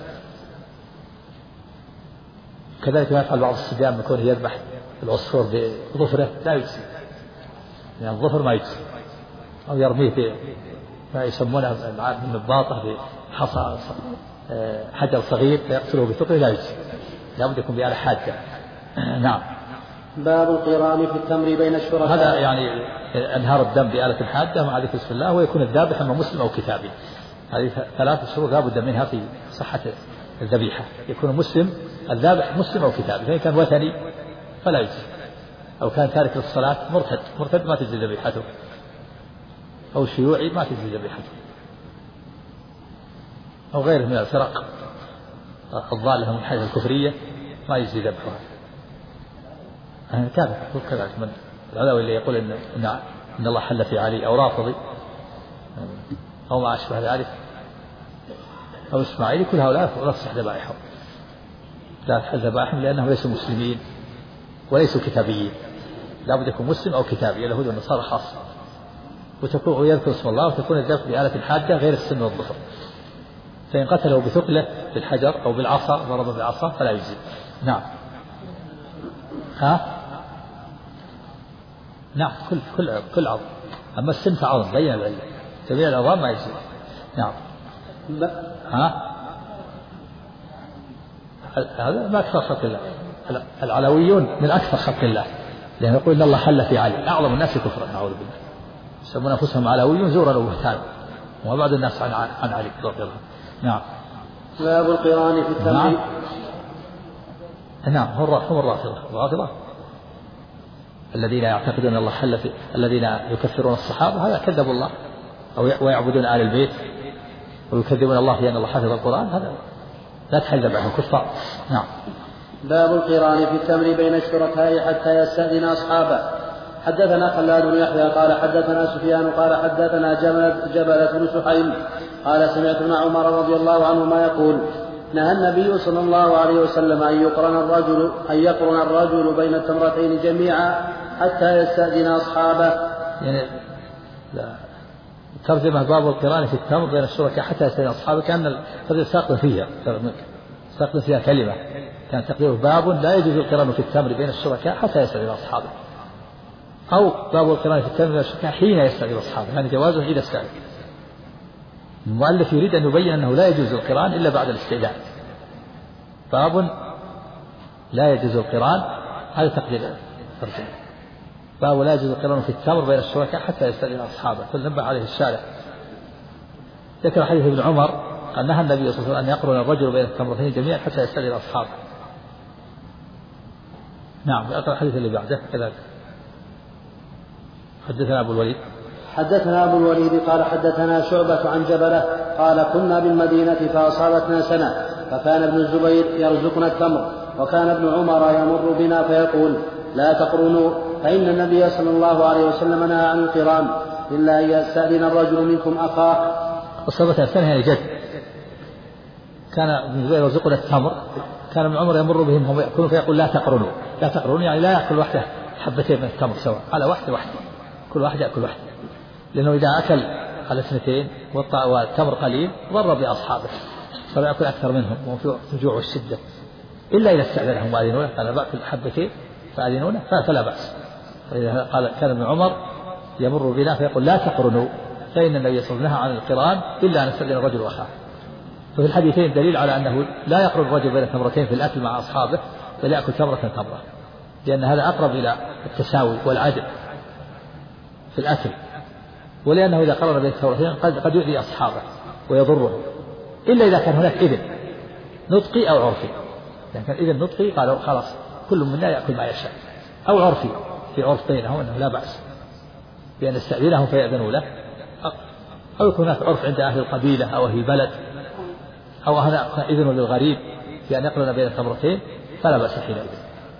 كذلك ما يفعل بعض الصبيان من كونه يذبح العصفور بظفره لا يجزي، يعني الظفر ما يجزي. أو يرميه في ما يسمونه النباطة بحصى حجر صغير فيقتله بثقله لا يجزي، لا بد يكون بآلة حادة. نعم. باب القران في التمر بين الشركاء. هذا يعني انهار الدم بآلة حادة مع ذكر بسم الله، ويكون الذابح اما مسلم او كتابي. هذه ثلاث شروط لا بد منها في صحة الذبيحة، يكون مسلم الذابح مسلم او كتابي، فإن كان وثني فلا يجزي، او كان تارك للصلاة مرتد ما تجزي ذبيحته، او شيوعي ما تجزي ذبيحته، او غيره من الفرق الضالة من حيث الكفرية ما يجزي ذبحها. كذلك من العلوي اللي يقول إن الله حل في علي، أو رافضي أو ما أشبه ذلك، أو إسماعيلي، كل هؤلاء لا تصح ذبائحهم، لا تحل ذبائحهم لأنهم ليسوا مسلمين وليسوا كتابيين، لا بد يكون مسلم أو كتابي، اليهود والنصارى خاصة، ويذكر اسم الله، وتكون الذبح بآلة حادة غير السن والظفر. فإن قتله بثقله بالحجر أو بالعصا، ضرب بالعصا، فلا يجزي. نعم. نعم كل عظم، أما السن فعظم بين العلة، جميع العظام ما يجزي. نعم. هذا ما أكثر خلق الله، العلويون من أكثر خلق الله، لأن يقول إن الله حل في علي، أعظم الناس كفرا نعوذ بالله، يسمون أنفسهم علويون زورا وبهتانا، وبعض الناس عن علي رضي الله. نعم. باب القران في التمر. نعم. هم الرافضة الذين يعتقدون أن الله حل في، الذين يكفرون الصحابة، هذا كذبوا الله، أو ويعبدون آل البيت ويكذبون الله في أن الله حفظ القرآن، هذا لا تحل ذبحهم كفار. نعم. باب القران في التمر بين الشركاء حتى يستأذن أصحابه. حدثنا خلاد بن يحيى قال حدثنا سفيان قال حدثنا جبلة بن سحيم قال سمعت ابن عمر رضي الله عنهما يقول نهى النبي صلى الله عليه وسلم أن يقرن الرجل بين التمرتين جميعا حتى يستأذن أصحابه. يعني ترجمة باب القران في التمر بين الشركاء حتى يستأذن أصحابه، كأن الرجل ساقط فيها كلمة، كان تقديره باب لا يجوز القران في التمر بين الشركاء حتى يستأذن أصحابه، أو باب القران في التمر بين الشركاء حين يستأذن أصحابه، يعني جوازه إذا استأذن. المؤلف يريد أن يبين أنه لا يجوز القران إلا بعد الاستئذان. باب لا يجوز القران، هذا تقدير الترجمة. باب لا يجوز القران في التمر بين الشركاء حتى يستأذن أصحابه، فنبه عليه الشارع. ذكر حديث ابن عمر قال نهى النبي صلى الله عليه وسلم أن يقرن الرجل بين التمرتين جميعا حتى يستأذن أصحابه. نعم. أقرأ الحديث اللي بعده كذلك. حدثنا أبو الوليد قال حدثنا شعبة عن جبلة قال كنا بالمدينة فأصابتنا سنة، فكان ابن الزبير يرزقنا التمر، وكان ابن عمر يمر بنا فيقول لا تقرنوا، فإن النبي صلى الله عليه وسلم نهى عن القران إلا أن يستأذن الرجل منكم أخاه. أصابتنا سنة يعني جد، كان ابن الزبير يرزقنا التمر، كان ابن عمر يمر بهم هم يأكلون فيقول لا تقرنوا يعني لا يأكل واحدة حبتين من التمر سواء، على واحدة كل واحد يأكل واحدة، لأنه إذا أكل على اثنتين والتمر قليل ضر بأصحابه، فلا يأكل أكثر منهم وفي الجوع والشدة، إلا إذا استأذنهم وأذنونه أنا بأكل حبتين فأذنونه فلا بأس. قال كان ابن عمر يمر بنا فيقول لا تقرنوا، فإن النبي صلى الله عليه وسلم نهى عن القران إلا أن يستأذن الرجل أخاه. ففي الحديثين دليل على أنه لا يقرن الرجل بين التمرتين في الأكل مع أصحابه، بل يأكل تمرة، لأن هذا أقرب إلى التساوي والعدل في الأكل، ولأنه إذا قرن بين التمرتين قد يؤذي أصحابه ويضرهم، إلا إذا كان هناك إذن نطقي أو عرفي. إذا كان إذن نطقي قالوا خلاص كل منا يأكل ما يشاء، أو عرفي في عرف بينهم أنه لا بأس بأن يستأذنهم فيأذنوا له، أو يكون هناك عرف عند أهل القبيلة أو أهل البلد، أو هناك إذن للغريب بأن يقرن بين التمرتين فلا بأس حينئذ.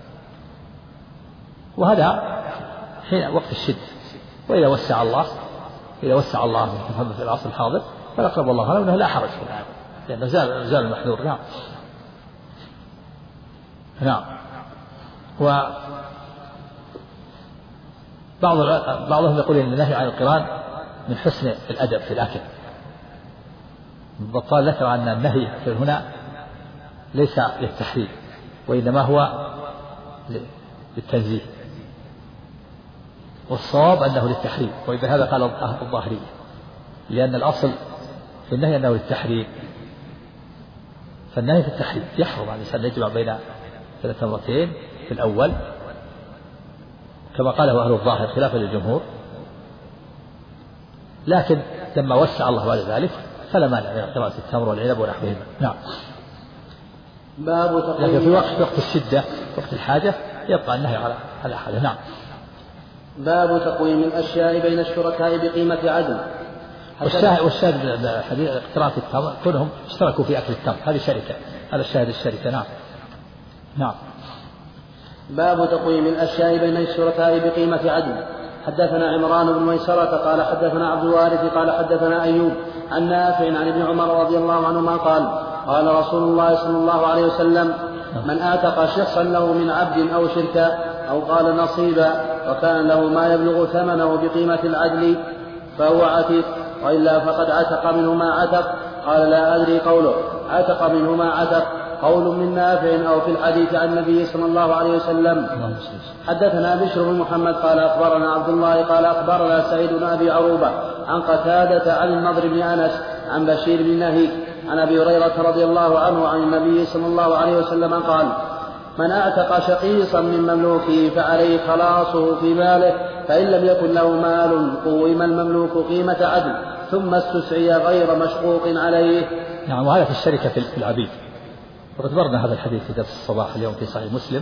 وهذا حين وقت الشدة، وإذا وسع الله في العصر الحاضر فلقب الله له أنه لا حرج في الآن، لأنه زال المحذور. نعم. بعضهم يقول إن النهي عن القران من حسن الأدب في الأكل. البطال ذكر أن النهي هنا ليس للتحريم وإنما هو للتنزيه، والصواب أنه للتحريم، وإذا هذا قال الظاهرية، لأن الأصل في النهي أنه للتحريم، فالنهي في التحريم يحرم على الإنسان يجمع بين التمرتين في الأول كما قاله أهل الظاهر خلافا للجمهور، لكن لما وسع الله بعد ذلك فلا مانع من قراءة التمر والعنب ونحوهما. نعم. لكن في وقت الشدة وقت الحاجة يبقى النهي على حاله. نعم. باب تقويم الأشياء بين الشركاء بقيمة عدل. والشاهد حديث قراءة التمر كلهم اشتركوا في أكل التمر، هذه شركة، هذا الشاهد الشركة. نعم. نعم. باب تقويم الأشياء بين الشركاء بقيمة عدل. حدثنا عمران بن ميسرة قال حدثنا عبد الوارث قال حدثنا أيوب عن نافع عن ابن عمر رضي الله عنهما قال رسول الله صلى الله عليه وسلم: من أعتق شخصا له من عبد أو شركا أو قال نصيبا وكان له ما يبلغ ثمنه بقيمة العدل فهو عتيق، وإلا فقد عتق منه ما عتق. قال: لا أدري قوله عتق منه ما عتق قول من نافع أو في الحديث عن النبي صلى الله عليه وسلم. حدثنا بشر بن محمد قال أخبرنا عبد الله قال أخبرنا سعيد بن أبي عروبة عن قتادة عن النضر بن أنس عن بشير بن نهيك عن أبي هريرة رضي الله عنه عن النبي صلى الله عليه وسلم قال: من أعتق شقيصا من مملوكه فعليه خلاصه في ماله، فإن لم يكن له مال قوم المملوك قيمة عدل ثم استسعي غير مشقوق عليه. نعم. وهذا في الشركة في العبيد، وقد ذكرنا هذا الحديث في درس الصباح اليوم في صحيح مسلم،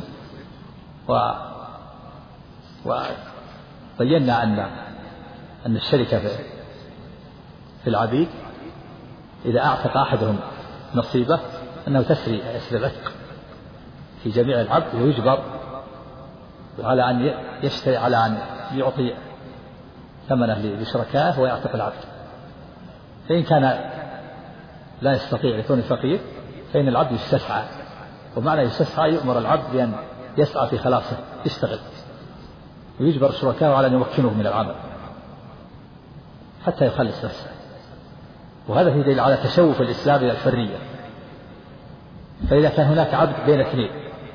وبينا أن الشركة في العبيد إذا أعتق أحدهم نصيبه أنه تسري العتق في جميع العبد، ويجبر على أن يشتري على أن يعطي ثمنه لشركائه ويعتق العبد. فإن كان لا يستطيع يكون فقير فإن العبد يستسعى، ومعنى يستسعى يؤمر العبد بأن يسعى في خلاصه، يشتغل ويجبر شركائه على أن يمكنوه من العمل حتى يخلص نفسه. وهذا في دليل على تشوف الإسلام إلى الحرية. فإذا كان هناك عبد بين اثنين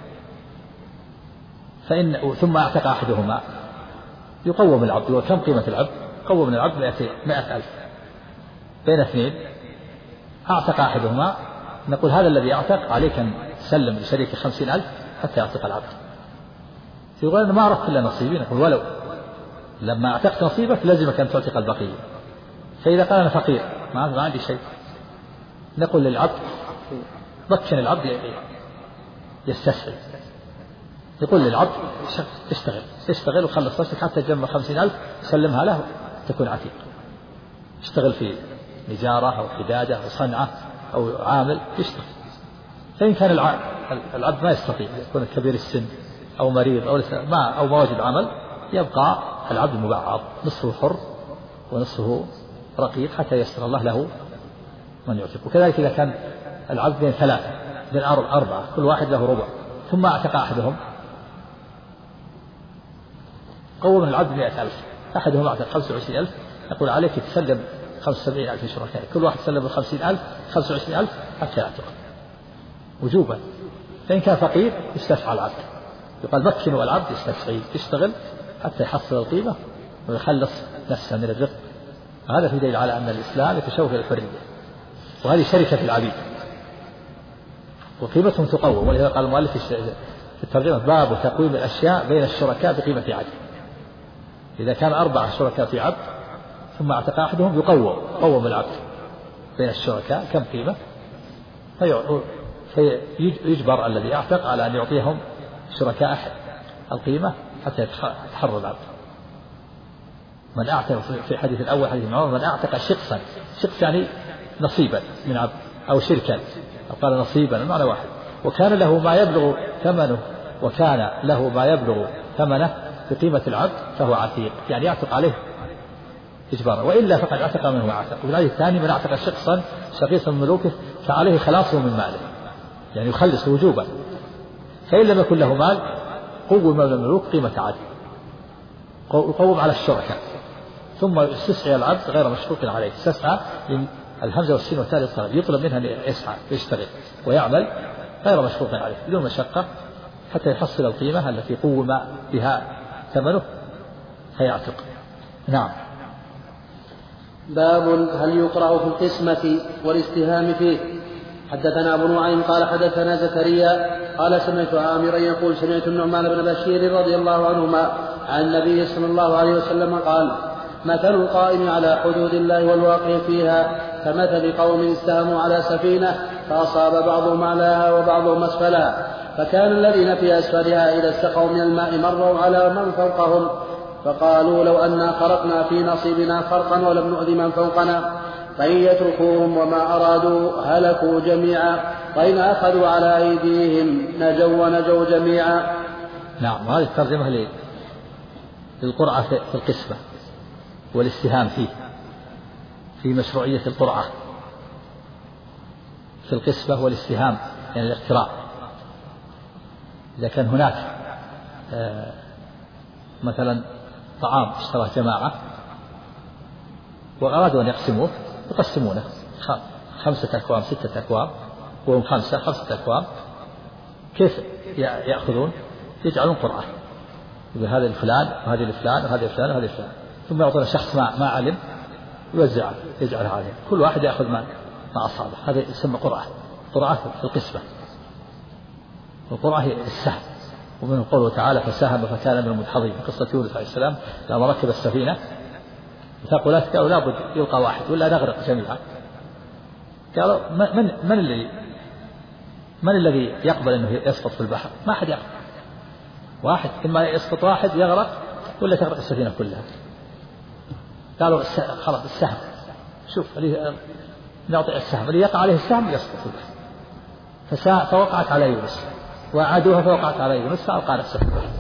ثم أعتق أحدهما يقوم العبد. وكم قيمة العبد؟ قوم من العبد 100,000 بين اثنين. أعتق أحدهما نقول هذا الذي أعتق عليك أن تسلم لشريك 50,000 حتى يعتق العبد. يقول أنا ما أردت إلا نصيبي، نقول ولو لما أعتقت نصيبك لازمك أن تعتق البقية. فإذا قال أنا فقير ما عندي شيء، نقول للعبد مكن العبد يستسهل، يقول للعبد اشتغل وخلص نفسك حتى تجمع 50,000 سلمها له تكون عتيق. اشتغل في نجارة أو حدادة أو صنعة أو عامل يشتغل. فإن كان العبد ما يستطيع، يكون كبير السن أو مريض أو ما وجد عمل، يبقى العبد مبعض، نصفه حر ونصفه رقيق حتى ييسر الله له من يعتق. وكذلك إذا كان العبد بين ثلاثة بين أربعة كل واحد له ربع ثم اعتق أحدهم، قوم العبد 100,000 أحدهم اعتق 25,000، يقول عليك تسلم 75,000 شركاء، كل واحد سلم 50,000 25,000 حتى يعتق وجوبا. فإن كان فقير يستسعى العبد، يقال مكنوا العبد يشتغل حتى يحصل القيمة ويخلص نفسه من الرق. هذا في دليل على أن الإسلام يتشوف إلى الحرية، وهذه شركة في العبيد وقيمتهم تقوم. ولهذا قال المؤلف في الترجمة: باب تقويم الأشياء بين الشركاء بقيمة عدل. إذا كان 4 شركاء في عبد ثم اعتق أحدهم قوم العبد بين الشركاء كم قيمة، فيجبر الذي اعتق على أن يعطيهم شركاء القيمة حتى يتحرر العبد. من اعتق في الحديث الأول حديث ابن عمر: من اعتق شخص يعني نصيبا من عبد أو شركا، أو قال نصيبا المعنى واحد، وكان له ما يبلغ ثمنه بقيمة العبد فهو عتيق، يعني يعتق عليه إجبارا، وإلا فقد اعتق منه ما اعتق. والآية الثانية: من اعتق شخيصا من ملوكه فعليه خلاصه من ماله، يعني يخلص وجوبا. فإن لم يكن له مال قوم المملوك قيمة عدل، يقوم على الشركاء، ثم يستسعى العبد غير مشروط عليه. استسعى الهمزة والسين والتاء للطلب، يطلب منها أن يسعى يشتغل ويعمل غير مشروط عليه بدون مشقة حتى يحصل القيمة التي قوم بها ثمنه فيعتق. نعم. باب هل يقرأ في القسمة والاستهام فيه. حدثنا أبو نعيم قال حدثنا زكريا قال سمعت عامرا يقول سمعت النعمان بن بشير رضي الله عنهما عن النبي صلى الله عليه وسلم قال مثل القائم على حدود الله والواقع فيها كمثل قوم استهموا على سفينة فأصاب بعضهم أعلاها وبعضهم أسفلها، فكان الذين في أسفلها إذا استقوا من الماء مروا على من فوقهم فقالوا لو أنا خرقنا في نصيبنا خرقا ولم نؤذ من فوقنا، فإن يتركوهم وما أرادوا هلكوا جميعا، وإن أخذوا على أيديهم نجوا ونجوا جميعا. نعم. هذه الترجمة للقرعة في القسمة والاستهام فيه، في مشروعية القرعة في القسمة والاستهام يعني الاقتراع. إذا كان هناك مثلا طعام اشتراه جماعة وأرادوا أن يقسموه يقسمونه 5 أكوام 6 أكوام وهم 5 أكوام، كيف يأخذون؟ يجعلون قرعة هذا الفلان وهذه الفلان وهذه الفلان وهذه الفلان، ثم يعطون شخص ما علم يوزعه يجعلها عليه، كل واحد يأخذ ما أصابه. هذا يسمى قرعة في القسمة. والقرعة هي السهم، ومن قوله تعالى فساهم فكان من المدحضين في قصة يونس عليه السلام لما ركب السفينة ثقلت قالوا لابد يلقى واحد ولا نغرق جميعا. قالوا من الذي يقبل أنه يسقط في البحر؟ ما أحد يقبل، واحد إما يسقط واحد يغرق ولا تغرق السفينة كلها. قالوا خلاص السهم، شوف نعطي السهم اللي يقع عليه السهم يسقط في البحر. فوقعت على يونس وعادوها فوقعت على يونس فألقى نفسه في البحر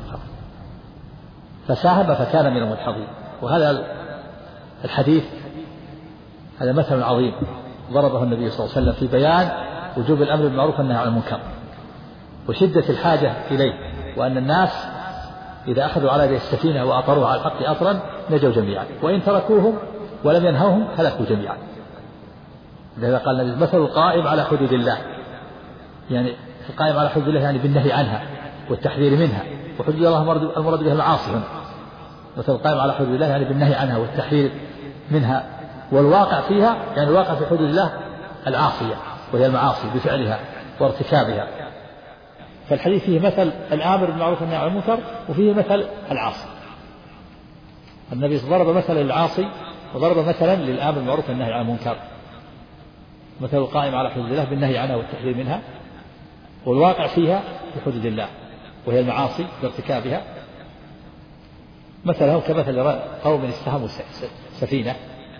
فساهم فكان من المدحضين. وهذا الحديث هذا مثل عظيم ضربه النبي صلى الله عليه وسلم في بيان وجوب الأمر بالمعروف والنهي عن المنكر وشدة الحاجة إليه، وأن الناس إذا أخذوا على هذه السفينة وأطروها على الحق أطرا نجوا جميعا، وإن تركوهم ولم ينهوهم هلكوا جميعا. لذا قال النبي مثل القائم على حدود الله، يعني القائم على حدود الله يعني بالنهي عنها والتحذير منها، وحدود الله المراد بها المعاصي هنا. مثل القائم على حدود الله يعني بالنهي عنها والتحذير منها، والواقع فيها يعني الواقع في حدود الله العاصية وهي المعاصي بفعلها وارتكابها. فالحديث فيه مثل الآمر بالمعروف والنهي عن المنكر وفيه مثل العاصي. النبي ضرب مثلا للعاصي وضرب مثلا للآمر بالمعروف والنهي عن المنكر. مثل القائم على حدود الله بالنهي عنها والتحذير منها، والواقع فيها بحدود الله وهي المعاصي بارتكابها. مثلهم كمثل قوم استهموا سفينة،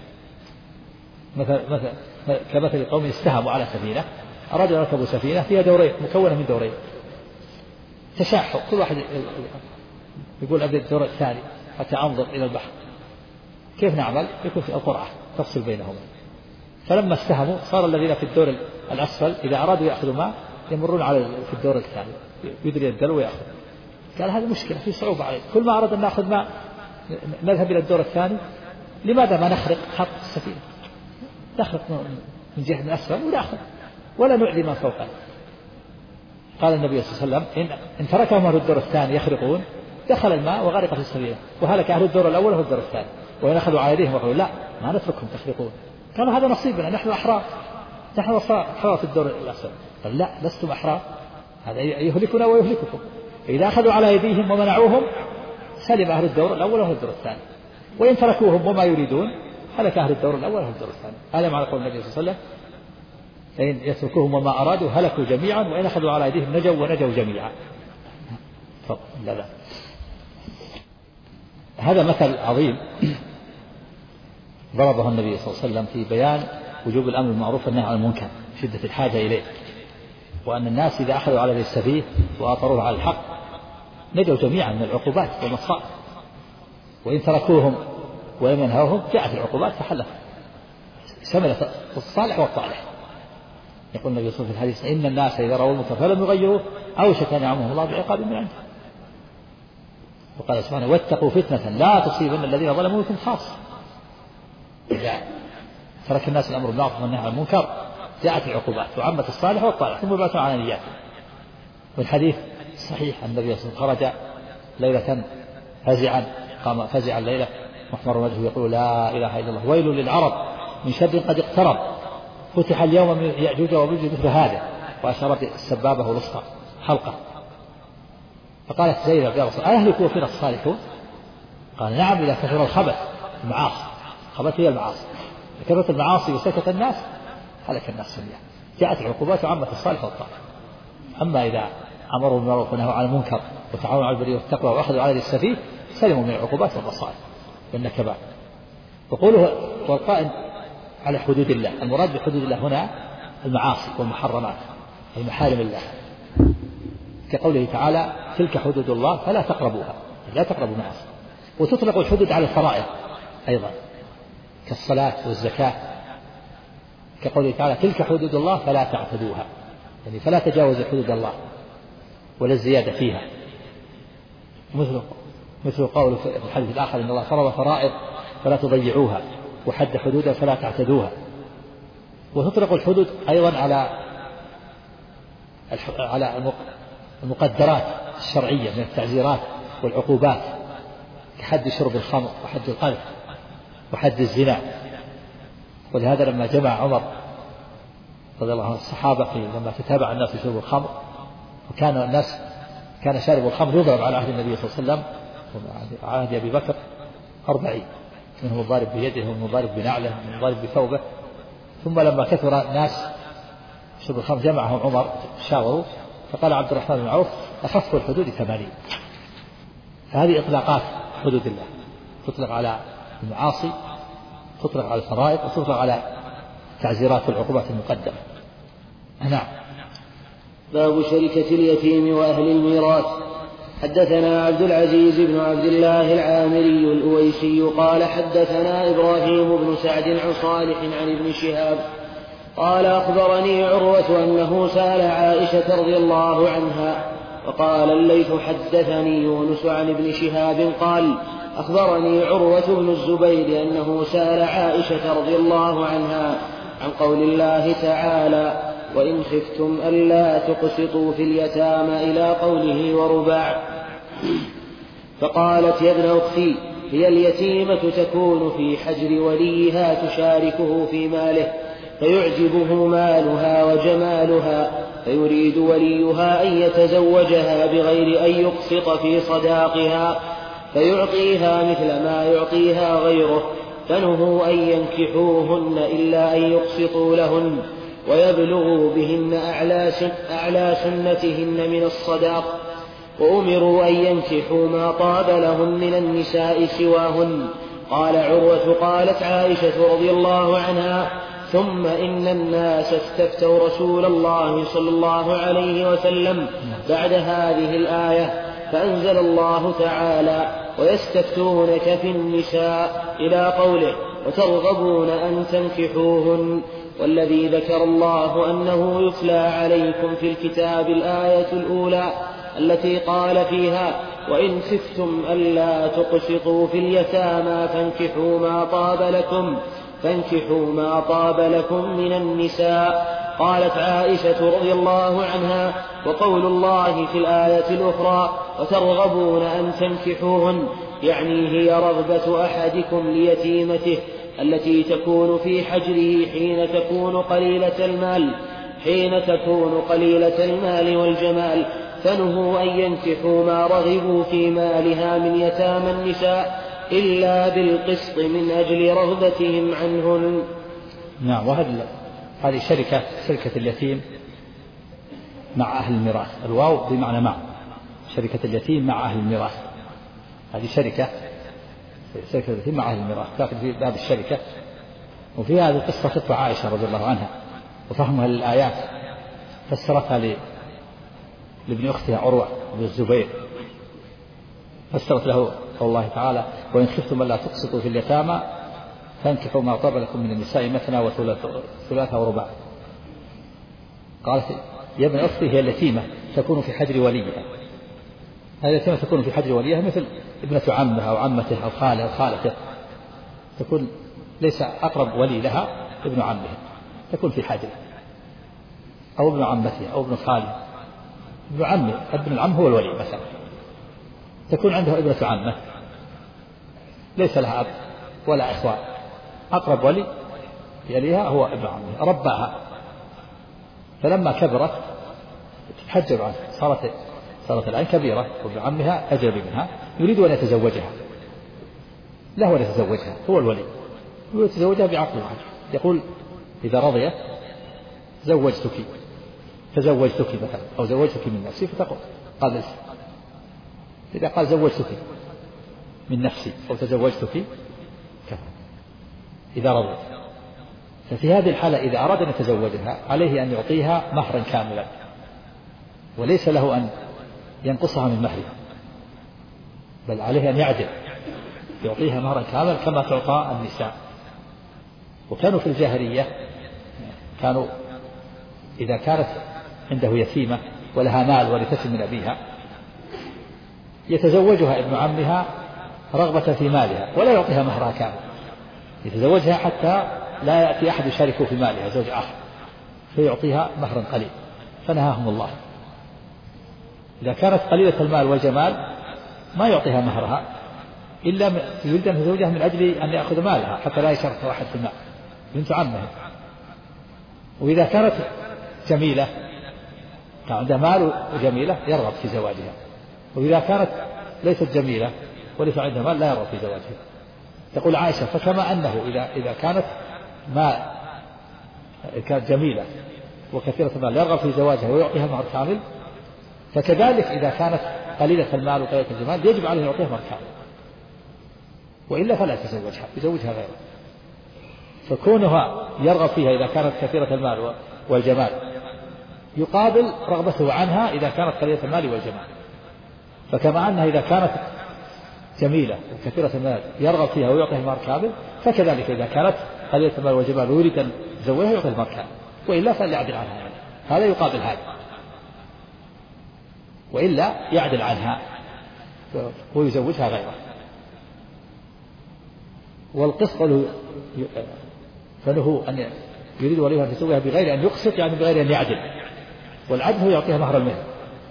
كمثل قوم استهموا على سفينة، أرادوا أن يركبوا سفينة فيها دورين مكونة من دورين، تشاحوا كل واحد يقول أبدأ الدور الثاني حتى أنظر إلى البحر، كيف نعمل؟ يكون في القرعة تفصل بينهم. فلما استهموا صار الذين في الدور الأسفل إذا أرادوا يأخذوا ماء يمرون على في الدور الثاني يدري الدلو ويأخذ. قال هذه مشكلة في صعوبة عليه، كل ما أراد أن نأخذ ماء نذهب إلى الدور الثاني، لماذا ما نخرق خط السفينة؟ نخرق من جهة من أسفل ونأخذ ولا نؤذي من فوقنا. قال النبي صلى الله عليه وسلم إن تركهم أهل الدور الثاني يخرقون دخل الماء وغرق في السفينة وهلك أهل الدور الأول وأهل الدور الثاني. وإن أخذوا على يديهم وقالوا لا ما نتركهم تخرقون، قالوا هذا نصيبنا نحن أحرار، نحن أحرار في الدور الأسفل. قال لا لستم أحرار، هذا يهلكنا ويهلككم. إذا أخذوا على يديهم ومنعوهم سلم أهل الدور الأول وأهل الدور الثاني، وإن تركوهم وما يريدون هلك أهل الدور الأول وأهل الدور الثاني. هذا معنى قول النبي صلى الله عليه وسلم إن يتركوهم وما أرادوا هلكوا جميعا، وإن أخذوا على أيديهم نجوا ونجوا جميعا. لا. هذا مثل عظيم ضربه النبي صلى الله عليه وسلم في بيان وجوب الأمر بالمعروف والنهي عن المنكر، شدة الحاجة إليه، وأن الناس إذا أخذوا على السفيه وأطروه على الحق نجوا جميعا من العقوبات والمصائب، وإن تركوهم ولم ينهوهم جاءت العقوبات فحلت شملت الصالح والطالح. يقول النبي صلى الله عليه وسلم في الحديث إن الناس إذا رأوا المنكر فلم يغيروه أوشك أن يعمهم الله بعقاب من عنده. وقال سبحانه واتقوا فتنة لا تصيبن الذين ظلموا منكم خاصة. إذا ترك الناس الأمر بالمعروف والنهي عن المنكر جاءت العقوبات وعمت الصالح والطالح ثم بعثوا على نيات. والحديث صحيح النبي صلى الله عليه وسلم خرج ليلة فزعا، قام فزعا الليلة محمر وجهه يقول لا إله إلا الله ويل للعرب من شر قد اقترب فتح اليوم من يأجوج ومأجوج مثل هذا، وأشار بالسبابة والوسطى حلقة. فقالت زينب يا رسول الله أهلكوا فينا الصالحون؟ قال نعم إذا كثر الخبث المعاصي، الخبث هي المعاصي، كثرت المعاصي وسكت الناس هلك الناس جميعا. جاءت العقوبات وعمت الصالح والطالح. أما إذا أمروا بالمعروف ونهوا عن المنكر وتعاونوا على البر والتقوى وأخذوا على السفيه سلموا من العقوبات والمصائب والنكبات. وقوله والقائم على حدود الله، المراد بحدود الله هنا المعاصي والمحرمات أي محارم الله، كقوله تعالى تلك حدود الله فلا تقربوها، لا تقربوا المعاصي. وتطلق الحدود على الفرائض أيضا كالصلاة والزكاة، كقوله تعالى تلك حدود الله فلا تعتدوها، يعني فلا تجاوزوا حدود الله ولا الزيادة فيها. مثل قوله في الحديث الآخر إن الله فرض فرائض فلا تضيعوها وحد حدودا فلا تعتدوها. وتطلق الحدود أيضا على المقدرات الشرعية من التعزيرات والعقوبات كحد شرب الخمر وحد القذف وحد الزنا. ولهذا لما جمع عمر رضي الله عنه الصحابة لما تتابع الناس يشربوا الخمر، وكان الناس كان شارب الخمر يضرب على عهد النبي صلى الله عليه وسلم وعلى عهد أبي بكر 40، منهم الضارب بيده ومنهم الضارب بنعله ومنهم الضارب بثوبه. ثم لما كثر الناس شرب الخمر جمعهم عمر شاوروا فقال عبد الرحمن بن عوف أخف الحدود 80. فهذه إطلاقات حدود الله، تطلق على المعاصي، تطلق على الفرائض، وتطلق على تعزيرات والعقوبات المقدمة. نعم. باب شركة اليتيم وأهل الميراث. حدثنا عبد العزيز بن عبد الله العامري الأويسي قال حدثنا إبراهيم بن سعد عن صالح عن ابن شهاب قال أخبرني عروة أنه سأل عائشة رضي الله عنها. وقال الليث حدثني يونس عن ابن شهاب قال أخبرني عروة بن الزبير أنه سأل عائشة رضي الله عنها عن قول الله تعالى وإن خفتم ألا تقسطوا في اليتامى إلى قوله ورباع، فقالت يا ابن أختي هي اليتيمة تكون في حجر وليها تشاركه في ماله فيعجبه مالها وجمالها فيريد وليها أن يتزوجها بغير أن يقسط في صداقها فيعطيها مثل ما يعطيها غيره، فنهوا أن ينكحوهن إلا أن يقسطوا لهن ويبلغوا بهن أعلى سنتهن من الصداق، وأمروا أن ينكحوا ما طاب لهم من النساء سواهن. قال عروة قالت عائشة رضي الله عنها ثم إن الناس استفتوا رسول الله صلى الله عليه وسلم بعد هذه الآية فأنزل الله تعالى ويستفتونك في النساء إلى قوله وترغبون أن تنكحوهن، والذي ذكر الله أنه يتلى عليكم في الكتاب الآية الأولى التي قال فيها وإن خفتم ألا تقسطوا في اليتامى فانكحوا ما طاب لكم من النساء. قالت عائشة رضي الله عنها وقول الله في الآية الأخرى وترغبون أن تنكحوهن يعني هي رغبة أحدكم ليتيمته التي تكون في حجره حين تكون قليلة المال والجمال، فنهوا أن ينكحوا ما رغبوا في مالها من يتامى النساء إلا بالقسط من أجل رغبتهم عنهن. نعم. هذه شركة اليتيم مع أهل الميراث، الواو بمعنى مع، شركة اليتيم مع أهل الميراث، هذه شركة اليتيم مع أهل الميراث تأخذ في باب الشركة. وفي هذه القصة تتبع عائشة رضي الله عنها وفهمها للآيات، فسرتها لابن أختها عروة بن الزبير، فسرت له قول الله تعالى وإن خفتم ألا تقسطوا في اليتامى فانكحوا ما طاب لكم من النساء مثنى وثلاث ورباع. قالت يا ابن أختي هي اليتيمة تكون في حجر وليها، هذه اليتيمة تكون في حجر وليها مثل ابنة عمها أو عمته أو خاله أو خالته، تكون ليس أقرب ولي لها ابن عمها، تكون في حجر، أو ابن عمته أو ابن خاله. ابن عمه، ابن العم هو الولي مثلا، تكون عنده ابنة عمه ليس لها أب ولا إخوان، أقرب ولي يليها هو ابن عمه، رباها، فلما كبرت تتحجب عنه، صارت الآن كبيرة، وابن عمها أجنبي منها، يريد أن يتزوجها، له أن يتزوجها، هو الولي، يتزوجها بعقد واحد، يقول إذا رضيت تزوجتك مثلا، أو زوجتك من نفسي، فتقول قال إذا قال زوجتك من نفسي أو تزوجتك كفى إذا رضيت. ففي هذه الحالة إذا أراد أن يتزوجها عليه أن يعطيها مهرا كاملا، وليس له أن ينقصها من مهرها، بل عليه أن يعدل، يعطيها مهرا كاملا كما تعطى النساء. وكانوا في الجاهلية كانوا إذا كانت عنده يتيمة ولها مال ورثت من أبيها يتزوجها ابن عمها رغبة في مالها ولا يعطيها مهرها كامل، يتزوجها حتى لا يأتي أحد يشاركه في مالها زوج آخر، فيعطيها مهرا قليل، فنهاهم الله. إذا كانت قليلة المال والجمال ما يعطيها مهرها إلا يريد أن يتزوجها من أجل أن يأخذ مالها حتى لا يشارك واحد في المال، بنت عمه. وإذا كانت جميلة، كان عندها مال وجميلة، يرغب في زواجها. وإذا كانت ليست جميلة وليس عندها مال لا يرغب في زواجها. تقول عائشة فكما أنه إذا كانت جميلة وكثيرة المال يرغب في زواجها ويعطيها مهر كامل، فكذلك إذا كانت قليلة المال وقليلة الجمال يجب عليه يعطيها مهر كامل، وإلا فلا يتزوجها، يزوجها غيره. فكونها يرغب فيها إذا كانت كثيرة المال والجمال يقابل رغبته عنها إذا كانت قليلة المال والجمال. فكما أنها إذا كانت جميلة وكثيرة المال يرغب فيها ويعطيها مهر كامل، فكذلك إذا كانت قليلة المال والجمال ويريد أن يزوجها يعطيها مهر كامل، وإلا فليعدل عنها، يعني هذا يقابل هذا، وإلا يعدل عنها ويزوجها غيره. والقسط فله أن يريد وليها أن يسويها بغير أن يقسط، يعني بغير أن يعدل. والعدل هو يعطيها مهر المهر.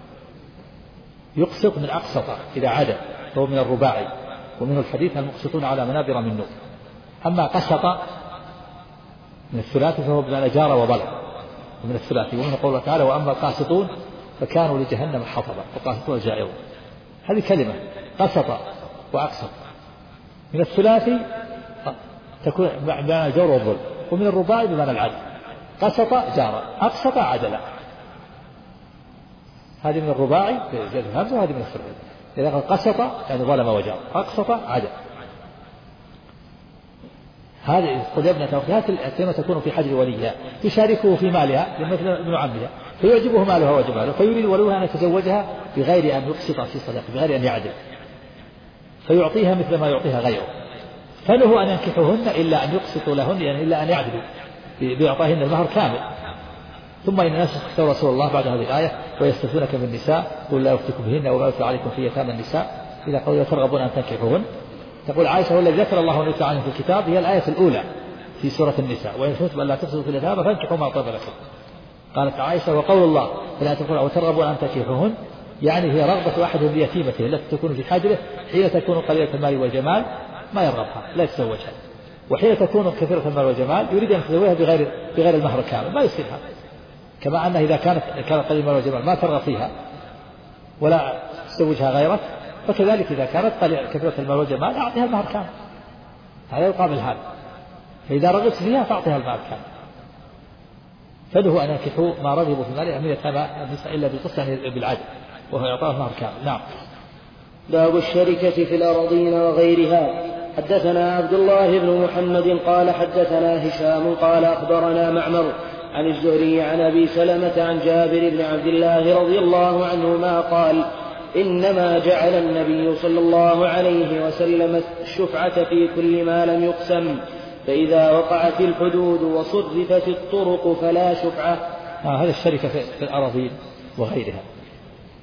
يقسط من أقسط إذا عدل فهو من الرباعي، ومنه الحديث المقسطون على منابر من نور. أما قسط من الثلاثي فهو بمعنى جار وظلم، ومن الثلاثي. ومنه قوله تعالى وأما القاسطون فكانوا لجهنم حطبا وقاسطون جائرون. هذه كلمة قسط وأقسط. من الثلاثي تكون بمعنى الجور والظلم، ومن الرباعي بمعنى العدل. قسط جار، أقسط عدل. هذه من الرباعي بجد الهمزة، وهذه من الثلاثي. إذا قال قسط يعني ظلم وجار، أقسط عدل. هذه قل يا ابنة أختها اليتيمة تكون في حجر وليها تشاركه في مالها مثل ابن عمها، فيعجبه مالها وجمالها، فيريد ولوها أن يتزوجها بغير أن يقسط في صداقه، بغير أن يعدل، فيعطيها مثل ما يعطيها غيره. فله أن ينكحوهن إلا أن يقسطوا لهن، يعني إلا أن يعدلوا بإعطائهن المهر كامل. ثم إن الناس اختاروا رسول الله بعد هذه الآية ويستفتونك بالنساء قل لا أفتكم بهن وما يتلى عليكم في يتامى النساء إذا قالوا ترغبون أن تنكحوهن. تقول عائشة والذي ذكر الله ونزل عنه في الكتاب هي الآية الأولى في سورة النساء وإن خفتم ألا تقسطوا في اليتامى فانكحوا ما طاب لكم. قالت عائشة وقول الله فلا تقول أو ترغبون أن تنكحوهن يعني هي رغبة أحد بيتيمته التي تكون في حجره حين تكون قليلة المال والجمال ما يرغبها لا يتزوجها، وحين تكون كثيرة المال والجمال يريد أن يتزوجها بغير المهر الكامل ما يصيرها. كما أنه إذا كانت قليلة المال والجمال ما ترغب فيها ولا تزوجها غيره، فكذلك إذا كانت كثيرة المال والجمال أعطيها المهر كامل، هذا يقابل هذا. فإذا رغبت فيها فأعطيها المهر كامل. فله أن ينكحوا ما رغبوا في ماله من يتامى النساء إلا بالقسط يعني بالعدل، وهو يعطاه المهر كامل. نعم. باب الشركة في الأراضين وغيرها. حدثنا عبد الله بن محمد قال حدثنا هشام قال أخبرنا معمر عن الزهري عن أبي سلمة عن جابر بن عبد الله رضي الله عنهما قال إنما جعل النبي صلى الله عليه وسلم الشفعة في كل ما لم يقسم، فإذا وقعت الحدود وصرفت الطرق فلا شفعة. هذا الشركة في الأراضين وغيرها.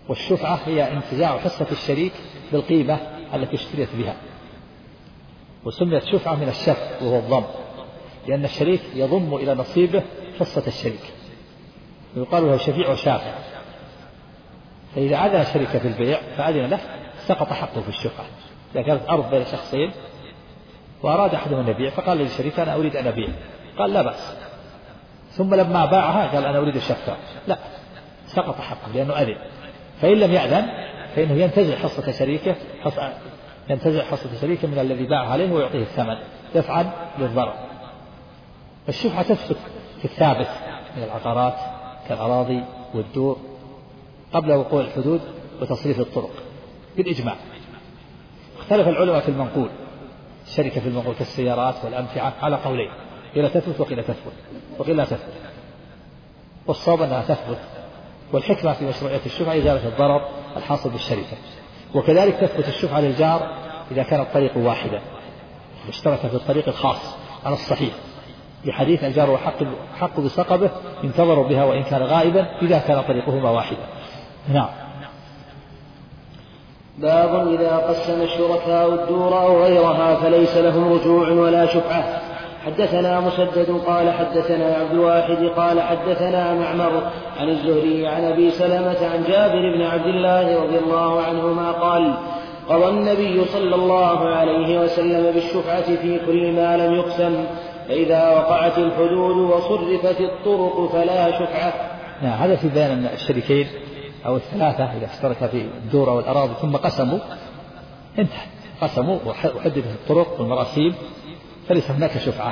والشفعة هي انتزاع حصة الشريك بالقيمة التي اشتريت بها، وسميت شفعة من الشف وهو الضم، لأن الشريك يضم إلى نصيبه حصة الشريك، ويقال له شفيع وشافع. فإذا أذن الشريك في البيع فأذن له سقط حقه في الشفعة. إذا كانت أرض بين شخصين وأراد أحدهم أن يبيع فقال للشريك أنا أريد أن أبيع، قال لا بأس، ثم لما باعها قال أنا أريد الشفعة، لا، سقط حقه لأنه أذن. فإن لم يأذن فإنه ينتزع حصة شريكه من الذي باع عليه ويعطيه الثمن دفعا للضرر. الشفعة تثبت في الثابت من العقارات كالأراضي والدور قبل وقوع الحدود وتصريف الطرق بالإجماع. اختلف العلماء في المنقول، الشركة في المنقول كالسيارات والأمتعة على قولين، قيل تثبت وقيل لا تثبت، والصواب أنها تثبت، والحكمة في مشروعية الشفعة إزالة الضرر الحاصل بالشركة. وكذلك تثبت الشفعة للجار إذا كان الطريق واحدا واشترك في الطريق الخاص على الصحيح، بحديث الجار حق بسقبه ينتظر بها وإن كان غائبا إذا كان طريقهما واحدا. نعم. باب إذا قسم الشركاء الدور أو غيرها فليس لهم رجوع ولا شفعة. حدثنا مسدد قال حدثنا عبد الواحد قال حدثنا معمر عن الزهري عن أبي سلمة عن جابر بن عبد الله رضي الله عنهما قال قضى النبي صلى الله عليه وسلم بالشفعة في كل ما لم يقسم، فإذا وقعت الحدود وصرفت الطرق فلا شفعة. هذا في بيان أن الشريكين أو الثلاثة إذا اشتركا في الدور أو الأراضي ثم قسموا، انتهى، قسموا وحددت الطرق والمراسيم فليس هناك شفعة.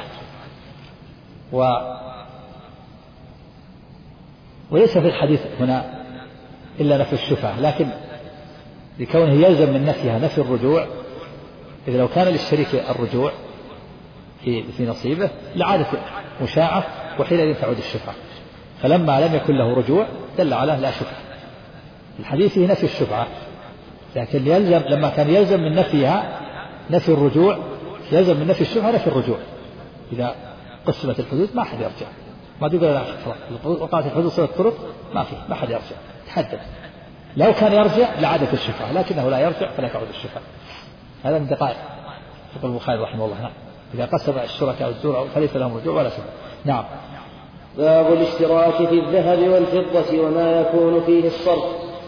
وليس في الحديث هنا إلا نفي الشفعة، لكن لكونه يلزم من نفيها نفي الرجوع، إذا لو كان للشريك الرجوع في نصيبه لعادت مشاعة وحينئذ تعود الشفعة، فلما لم يكن له رجوع دل على لا شفعة. الحديث فيه نفي الشفعة، لكن يلزم لما كان يلزم من نفيها نفي الرجوع، يلزم من نفي الشفعة نفي الرجوع. إذا قسمت الحدود ما حد يرجع، ما تقول لا وقعت الحدود صارت الطرق ما حد يرجع، تحدد. لو كان يرجع لعادت الشفعة، لكنه لا يرجع فلا تعود الشفعة. هذا من دقائق يقول البخاري رحمه الله. إذا قسم الشركاء الدور فليس لهم رجوع ولا شفعة. نعم. باب الاشتراك في الذهب والفضة وما يكون فيه الصرف.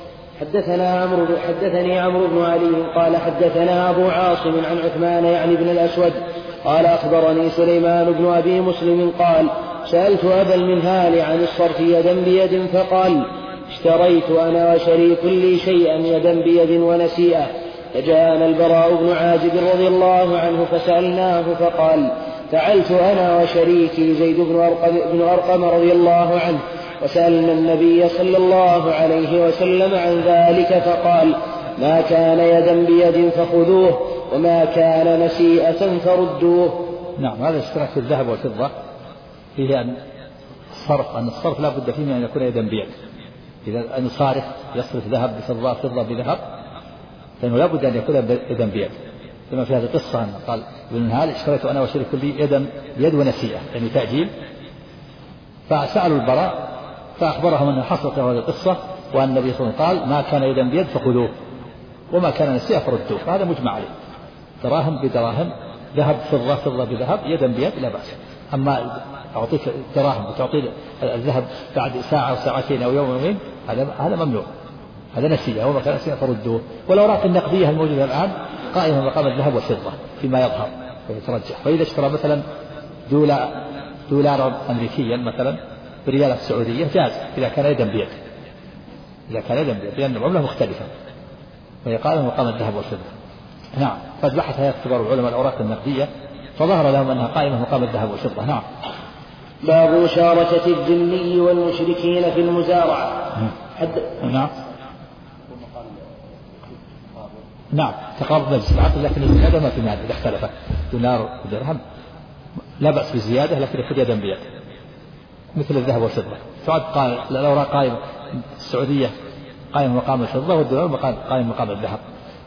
حدثني عمرو بن علي قال حدثنا أبو عاصم عن عثمان يعني بن الأسود قال أخبرني سليمان بن أبي مسلم قال سألت أبا المنهال عن الصرف يدا بيد فقال اشتريت أنا وشريك لي شيئا يدا بيد ونسيئة، فجاءنا البراء بن عازب رضي الله عنه فسألناه فقال فعلت أنا وشريكي زيد بن أرقم رضي الله عنه وسألنا النبي صلى الله عليه وسلم عن ذلك فقال ما كان يدا بيد فخذوه وما كان نسيئة فردوه. نعم. هذا اشتراك في الذهب والفضة فيه أن الصرف لا بد فيه من أن يكون يدا بيد. إذا أن صارف يصرف ذهب بفضة فضة بذهب فإنه لا بد أن يكون يدا بيد، كما في هذه القصة أن قال ابن منهال اشتريت أنا وشريك لي يدا بيد ونسيئة يعني تأجيل، فسألوا البراء فأخبرهم أن حصلت هذه القصة وأن النبي صلى الله عليه وسلم قال ما كان يدا بيد فخذوه وما كان نسيئة فردوه، فهذا مجمع عليه، دراهم بدراهم، ذهب فضة بذهب، يدا بيد لا بأس. أما أعطيك دراهم وتعطي الذهب بعد ساعة أو ساعتين أو يوم يومين هذا ممنوع، هذا نسيئة وما كان نسيئة فردوه. والأوراق النقدية الموجودة الآن قائمة مقام الذهب والفضة فيما يظهر ويترجح. فإذا اشترى مثلا دولار أمريكيا مثلا بريالات سعودية جاز إذا كان يدا بيد، لأن العملة مختلفة وهي قائمة مقام الذهب والفضة. نعم. قد بحث هيئة كبار العلماء الأوراق النقدية فظهر لهم أنها قائمة مقام الذهب والفضة. نعم. باب مشاركة الذمي والمشركين في المزارعة. نعم. تقارب مجلس العقد، لكن الزيادة ما في مال إذا اختلف دينار ودرهم لا بأس بالزيادة، لكن يكون يدا بيد مثل الذهب والفضة. سعد قال الأوراق قائمة السعودية قائمة مقام الفضة والدولار قائم مقام الذهب.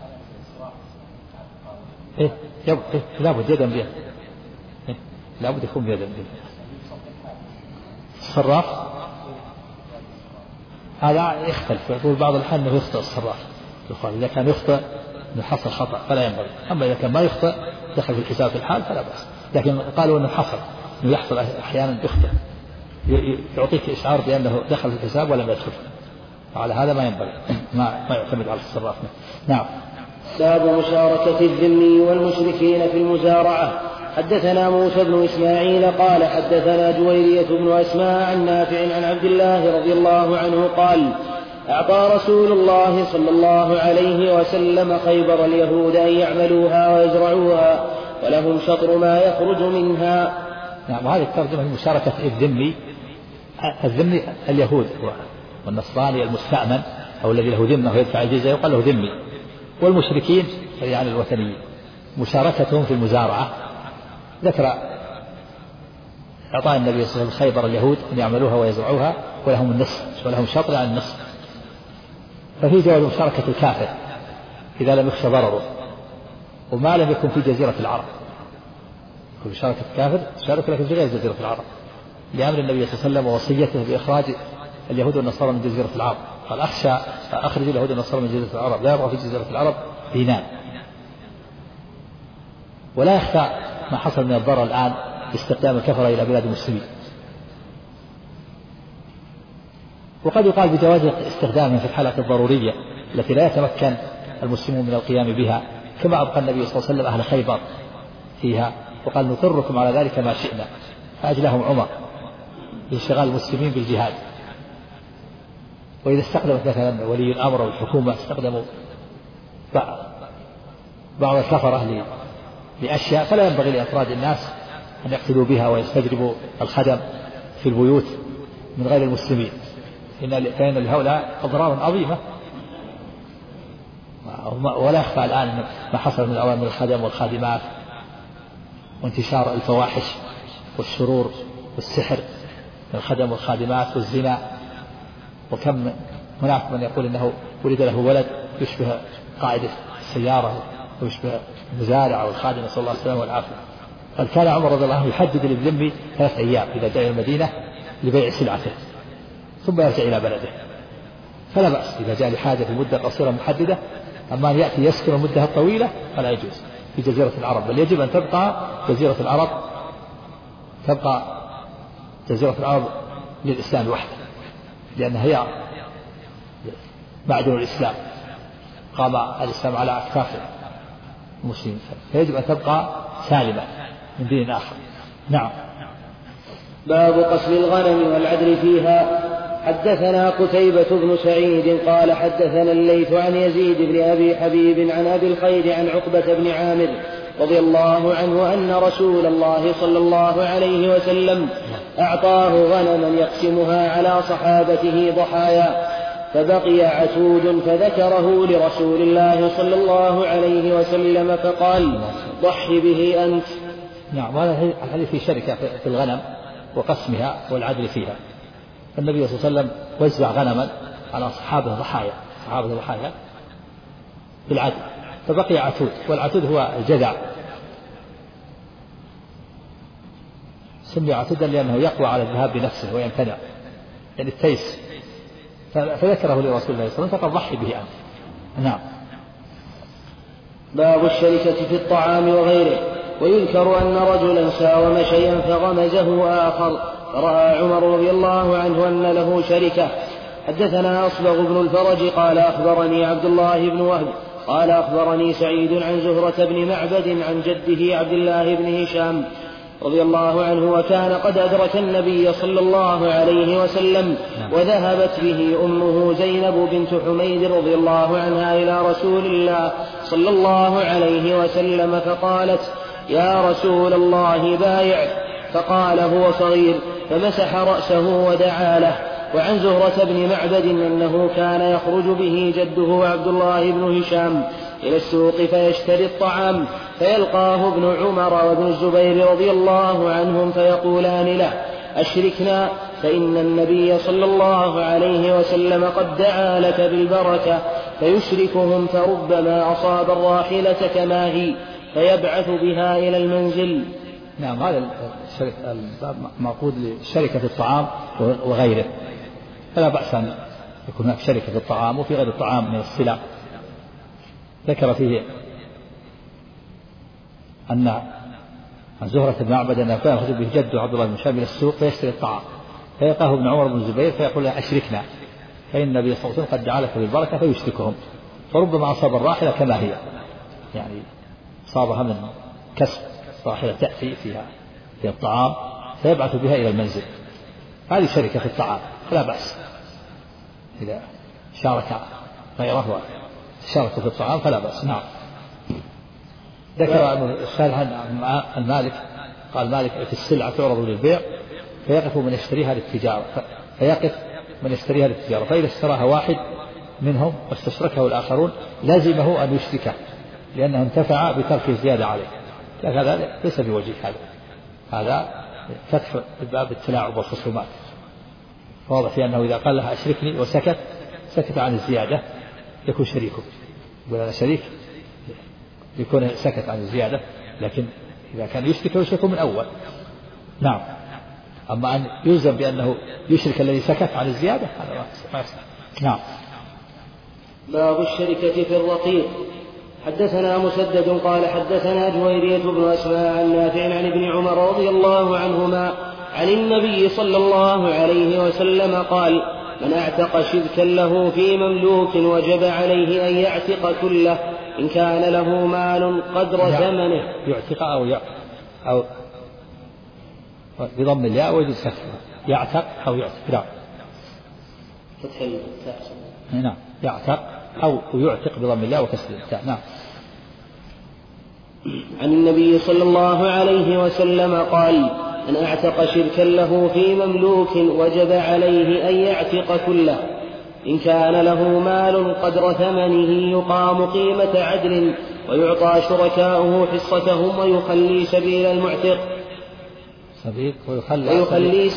لابد يدا بيد، لابد يكون يدا بيد. الصراف هذا يختلف، يقول بعض الأحيان أنه يخطئ الصراف، إذا كان يخطئ أنه حصل خطأ فلا ينبغي، أما إذا كان ما يخطئ دخل في الحساب في الحال فلا بأس. لكن قالوا أنه حصل، أنه يحصل أحيانا يخطئ، يعطيك إشعار بأنه دخل في الحساب ولم يدخل، وعلى هذا ما ينبغي، ما يعتمد على الصراف. نعم. باب مشاركة الذمي والمشركين في المزارعة. حدثنا موسى بن إسماعيل قال حدثنا جويرية بن أسماء عن نافع عن عبد الله رضي الله عنه قال أعطى رسول الله صلى الله عليه وسلم خيبر اليهود أن يعملوها ويزرعوها ولهم شطر ما يخرج منها. نعم. وهذه الترجمة مشاركة الذمي اليهود والنصراني المستأمن أو الذي له ذمة ويدفع الجزية يقال له ذمي، والمشركين يعني الوثنيين مشاركتهم في المزارعة. ذكر إعطاء النبي صلى الله عليه وسلم خيبر اليهود أن يعملوها ويزرعوها ولهم النصف، ولهم شطر عن النصف، ففي جواز مشاركة الكافر إذا لم يخشى ضرره وما لم يكن في جزيرة العرب. مشاركة الكافر تشارك لكن في غير جزيرة العرب، لأمر النبي صلى الله عليه وسلم ووصيته بإخراج اليهود والنصارى من جزيرة العرب، قال أخشى أخرج اليهود والنصارى من جزيرة العرب، لا يبقى في جزيرة العرب دينان. ولا يخفى ما حصل من الضرر الآن باستخدام الكفرة إلى بلاد المسلمين، وقد يقال بجواز استخدامها في الحالات الضرورية التي لا يتمكن المسلمون من القيام بها، كما أبقى النبي صلى الله عليه وسلم أهل خيبر فيها وقال نضركم على ذلك ما شئنا، فأجلهم عمر لانشغال المسلمين بالجهاد. وإذا استخدمت مثلا ولي الأمر والحكومة استخدموا بعض الكفرة لأشياء فلا ينبغي لأفراد الناس أن يقتدوا بها ويستجلبوا الخدم في البيوت من غير المسلمين، فإن لهؤلاء أضرار عظيمة. ولا يخفى الآن ما حصل من أوامر الخدم والخادمات وانتشار الفواحش والشرور والسحر من الخدم والخادمات والزنا، وكم هناك من يقول إنه ولد له ولد يشبه قائد السيارة ويشبه المزارع والخادم، نسأل الله السلامة والعافية. قد كان عمر رضي الله عنه يحدد للذمي 3 أيام إذا جاء إلى المدينة لبيع سلعته ثم يرجع إلى بلده، فلا بأس إذا جاء لحاجة في مدة قصيرة محددة. أما أن يأتي يسكن المدة الطويلة فلا يجوز في جزيرة العرب، بل يجب أن تبقى جزيرة العرب للإسلام وحده، لأنها هي معدن الإسلام، قام الإسلام على أكتاف المسلمين، فيجب أن تبقى سالمة من دين آخر. نعم. باب قسم الغنم والعدل فيها. حدثنا قتيبة بن سعيد قال حدثنا الليث عن يزيد بن أبي حبيب عن أبي الخير عن عقبة بن عامر رضي الله عنه أن رسول الله صلى الله عليه وسلم أعطاه غنما يقسمها على صحابته ضحايا، فبقي عتود فذكره لرسول الله صلى الله عليه وسلم فقال ضح به أنت. نعم. هذا الحديث في شركة في الغنم وقسمها والعدل فيها. النبي صلى الله عليه وسلم وزع غنما على أصحابه ضحايا بالعدل، فبقي عتود، والعتود هو الجذع، سمي عتودا لأنه يقوى على الذهاب بنفسه ويمتنع، يعني التيس، فذكره لرسول الله صلى الله عليه وسلم فقال ضحي به أنت. نعم. باب الشركة في الطعام وغيره. ويذكر أن رجلا ساوم شيئا فغمزه آخر فرأى عمر رضي الله عنه أن له شركة. حدثنا أصبغ بن الفرج قال أخبرني عبد الله بن وهب قال أخبرني سعيد عن زهرة بن معبد عن جده عبد الله بن هشام رضي الله عنه وكان قد أدرك النبي صلى الله عليه وسلم وذهبت به أمه زينب بنت حميد رضي الله عنها إلى رسول الله صلى الله عليه وسلم فقالت يا رسول الله بايع، فقال هو صغير، فمسح رأسه ودعا له. وعن زهرة بن معبد أنه كان يخرج به جده عبد الله بن هشام إلى السوق فيشتري الطعام، فيلقاه ابن عمر وابن الزبير رضي الله عنهم فيقولان له أشركنا، فإن النبي صلى الله عليه وسلم قد دعا لك بالبركة، فيشركهم فربما أصاب الراحلة كما هي فيبعث بها إلى المنزل. نعم. هذا الباب معقود للشركة في الطعام وغيره، فلا بأس أن يكون هناك شركة في الطعام وفي غير الطعام من السلع. ذكر فيه أن زهرة بن معبد أنه كان يخرج به جده عبد الله بن شام إلى السوق فيشتري الطعام فيلقاه ابن عمر بن الزبير فيقول له أشركنا، فإن النبي صلى الله عليه وسلم قد جعلك بالبركة فيشركهم. فربما أصاب الراحلة كما هي، يعني صابها من كسب راحلة تأتي فيها الطعام فيبعث بها إلى المنزل، هذه شركة في الطعام فلا بأس. إذا شارك غيره وشاركوا في الطعام فلا بأس. نعم. ذكر السائل عن مالك قال مالك في السلعة تعرض للبيع فيقف من يشتريها للتجارة فإذا اشتراها واحد منهم واستشركه الآخرون لازمه أن يشركه لأنه انتفع بترك الزيادة عليه. هذا ليس بوجيه، هذا فتح باب التلاعب والخصومات. واضح في أنه إذا قال لها أشركني سكت عن الزيادة يكون شريكه، يقول أنا شريك يكون سكت عن الزيادة، لكن إذا كان يشرك من أول. نعم. أما أن يلزم بأنه يشرك الذي سكت عن الزيادة هذا ما يصح. نعم. باب الشركة في الرقيق. حدثنا مسدد قال حدثنا جويرية بن أسماء عن نافع عن ابن عمر رضي الله عنهما عن النبي صلى الله عليه وسلم قال من اعتق شركا له في مملوك وجب عليه أن يعتق كله إن كان له مال قدر ثمنه. يعتق أو بضم الياء ويجوز فتحها يعتق أو يعتق. لا فتح التاء. نعم. يعتق أو يعتق بضم الياء وكسر التاء. نعم. عن النبي صلى الله عليه وسلم قال من اعتق شركا له في مملوك وجب عليه أن يعتق كله إن كان له مال قدر ثمنه يقام قيمة عدل ويعطى شركاؤه حصتهم ويخلي سبيل المعتق ويخلى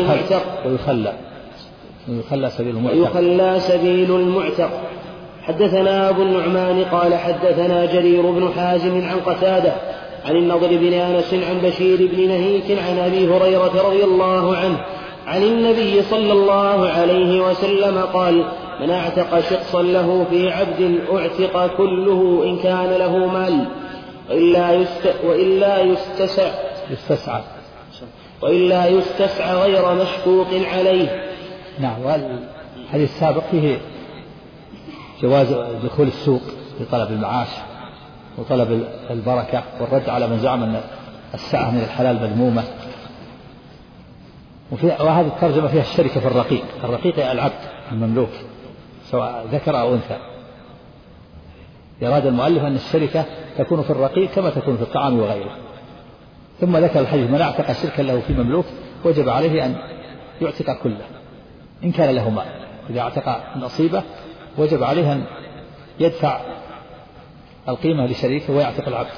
سبيل المعتق. حدثنا أبو النعمان قال حدثنا جرير بن حازم عن قتادة عن النضر بن أنس عن بشير بن نهيك عن أبي هريرة رضي الله عنه عن النبي صلى الله عليه وسلم قال من اعتق شخصا له في عبد اعتق كله إن كان له مال وإلا يستسعى غير مشكوك عليه. نعم. والحديث السابق فيه جواز دخول السوق لطلب المعاش وطلب البركة والرد على من زعم أن السعة من الحلال مذمومة. وهذه الترجمة فيها الشركة في الرقيق. الرقيق العبد المملوك سواء ذكر أو أنثى. يراد المؤلف أن الشركة تكون في الرقيق كما تكون في الطعام وغيره. ثم ذكر الحديث من اعتق شركا له في مملوك وجب عليه أن يعتق كله إن كان له مال. إذا اعتق نصيبه وجب عليه أن يدفع القيمة لشريكه ويعتق العبد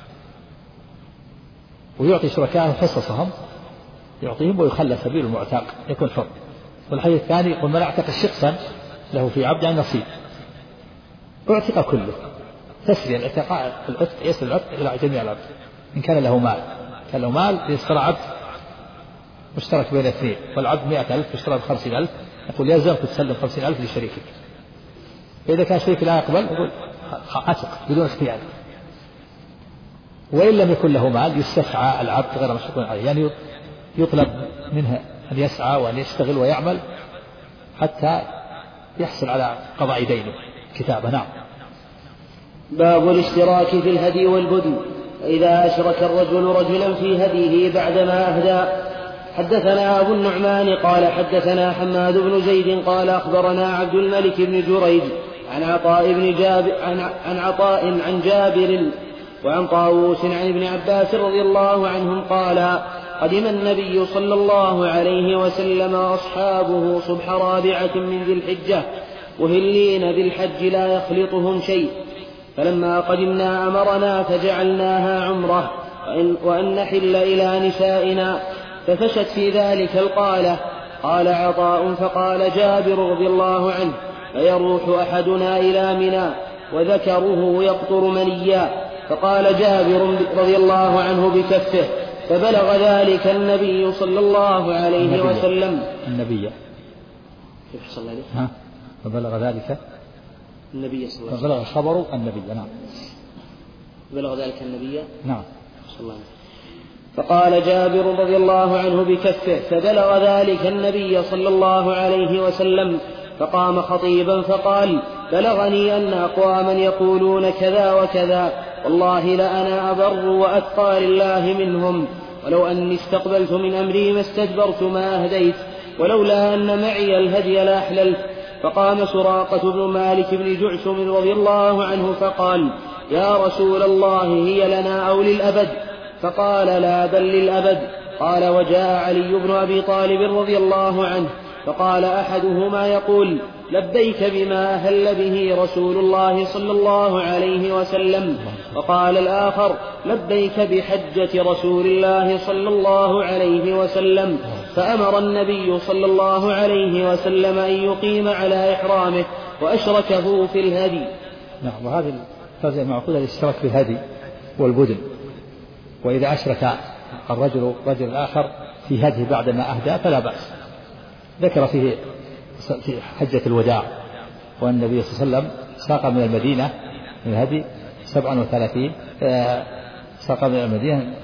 ويعطي شركائه حصصهم يعطيهم ويخلى سبيل المعتق يكون حر. والحديث الثاني يقول من اعتق شخصا له في عبد عن نصيب اعتق كله. تسري العتق يسري العتق إلى جميع العبد إن كان له مال. كان له مال يشترى عبد مشترك بين اثنين والعبد 100,000 يشترى ب50,000 يقول يلزمك تسلم 50,000 لشريكك. فإذا كان شريك لا يقبل يقول عتق بدون اختيار. وإن لم يكن له مال يستسعى العبد غير مشكوك عليه، يعني يطلب منه أن يسعى وأن يشتغل ويعمل حتى يحصل على قضاء دينه كتابه. نعم. باب الاشتراك في الهدي والبدن. إذا أشرك الرجل رجلا في هديه بعدما أهدى. حدثنا أبو النعمان قال حدثنا حماد بن زيد قال أخبرنا عبد الملك بن جريج عن عطاء عن جابر وعن طاووس عن ابن عباس رضي الله عنهم قال قدم النبي صلى الله عليه وسلم وأصحابه صبح رابعة من ذي الحجة مهلين بالحج لا يخلطهم شيء. فلما قدمنا أمرنا فجعلناها عمرة وأن نحل إلى نسائنا ففشت في ذلك القالة. قال عطاء فقال جابر رضي الله عنه فيروح أحدنا إلى منى وذكره يقطر منيا. فقال جابر رضي الله عنه بكفه فبلغ ذلك النبي صلى الله عليه وسلم. النبي كيف صلى عليه؟ فبلغ ذلك النبي صلى الله عليه وسلم. فبلغ خبر النبي. نعم. بلغ ذلك النبي. نعم. صلى الله عليه وسلم. فقال جابر رضي الله عنه بكفه: فبلغ ذلك النبي صلى الله عليه وسلم، فقام خطيبا فقال: بلغني أن أقواما يقولون كذا وكذا، والله لأنا أبر وأتقى لله منهم، ولو أني استقبلت من أمري ما استدبرت ما أهديت، ولولا أن معي الهدي لأحللت. فقام سراقة بن مالك بن جعشم رضي الله عنه فقال: يا رسول الله، هي لنا أو للأبد؟ فقال: لا، بل للأبد. قال: وجاء علي بن أبي طالب رضي الله عنه، فقال أحدهما يقول: لبيك بما أهل به رسول الله صلى الله عليه وسلم، وقال الآخر: لبيك بحجة رسول الله صلى الله عليه وسلم. فأمر النبي صلى الله عليه وسلم أن يقيم على إحرامه، وأشركه في الهدي. نعم. وهذه الترجمة معقولة الاشتراك في الهدي والبدن. وإذا أشرك رجل آخر في هديه بعدما أهدى فلا بأس. ذكر فيه في حجة الوداع وأن النبي صلى الله عليه وسلم ساق من المدينة من الهدي 37، ساق من المدينة